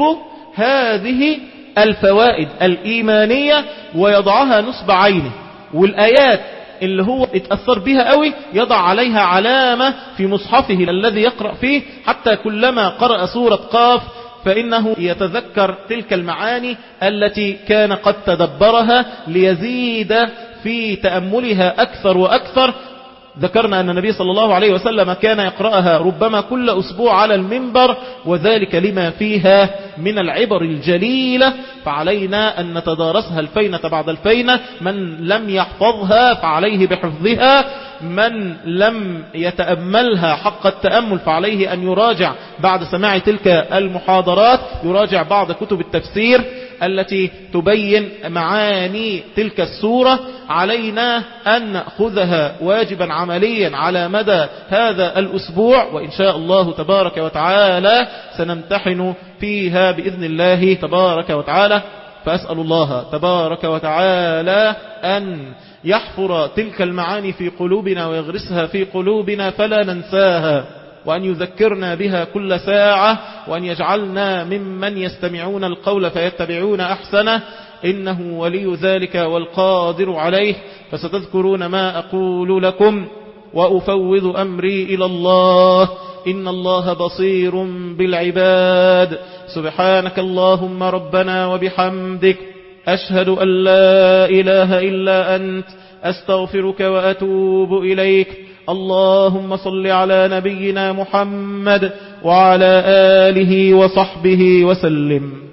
هذه الفوائد الإيمانية ويضعها نصب عينه. والآيات اللي هو اتأثر بها قوي يضع عليها علامة في مصحفه الذي يقرأ فيه، حتى كلما قرأ سورة قاف فإنه يتذكر تلك المعاني التي كان قد تدبرها ليزيد في تأملها أكثر وأكثر. ذكرنا أن النبي صلى الله عليه وسلم كان يقرأها ربما كل أسبوع على المنبر، وذلك لما فيها من العبر الجليلة، فعلينا أن نتدارسها الفينة بعد الفينة. من لم يحفظها فعليه بحفظها، من لم يتأملها حق التأمل فعليه أن يراجع بعد سماع تلك المحاضرات، يراجع بعض كتب التفسير التي تبين معاني تلك السورة. علينا أن نأخذها واجبا عمليا على مدى هذا الأسبوع، وإن شاء الله تبارك وتعالى سنمتحن فيها بإذن الله تبارك وتعالى. فأسأل الله تبارك وتعالى أن يحفر تلك المعاني في قلوبنا ويغرسها في قلوبنا فلا ننساها، وأن يذكرنا بها كل ساعة، وأن يجعلنا ممن يستمعون القول فيتبعون أحسنه، إنه ولي ذلك والقادر عليه. فستذكرون ما أقول لكم وأفوض أمري إلى الله، إن الله بصير بالعباد. سبحانك اللهم ربنا وبحمدك، أشهد أن لا إله إلا أنت، أستغفرك وأتوب إليك. اللهم صل على نبينا محمد وعلى آله وصحبه وسلم.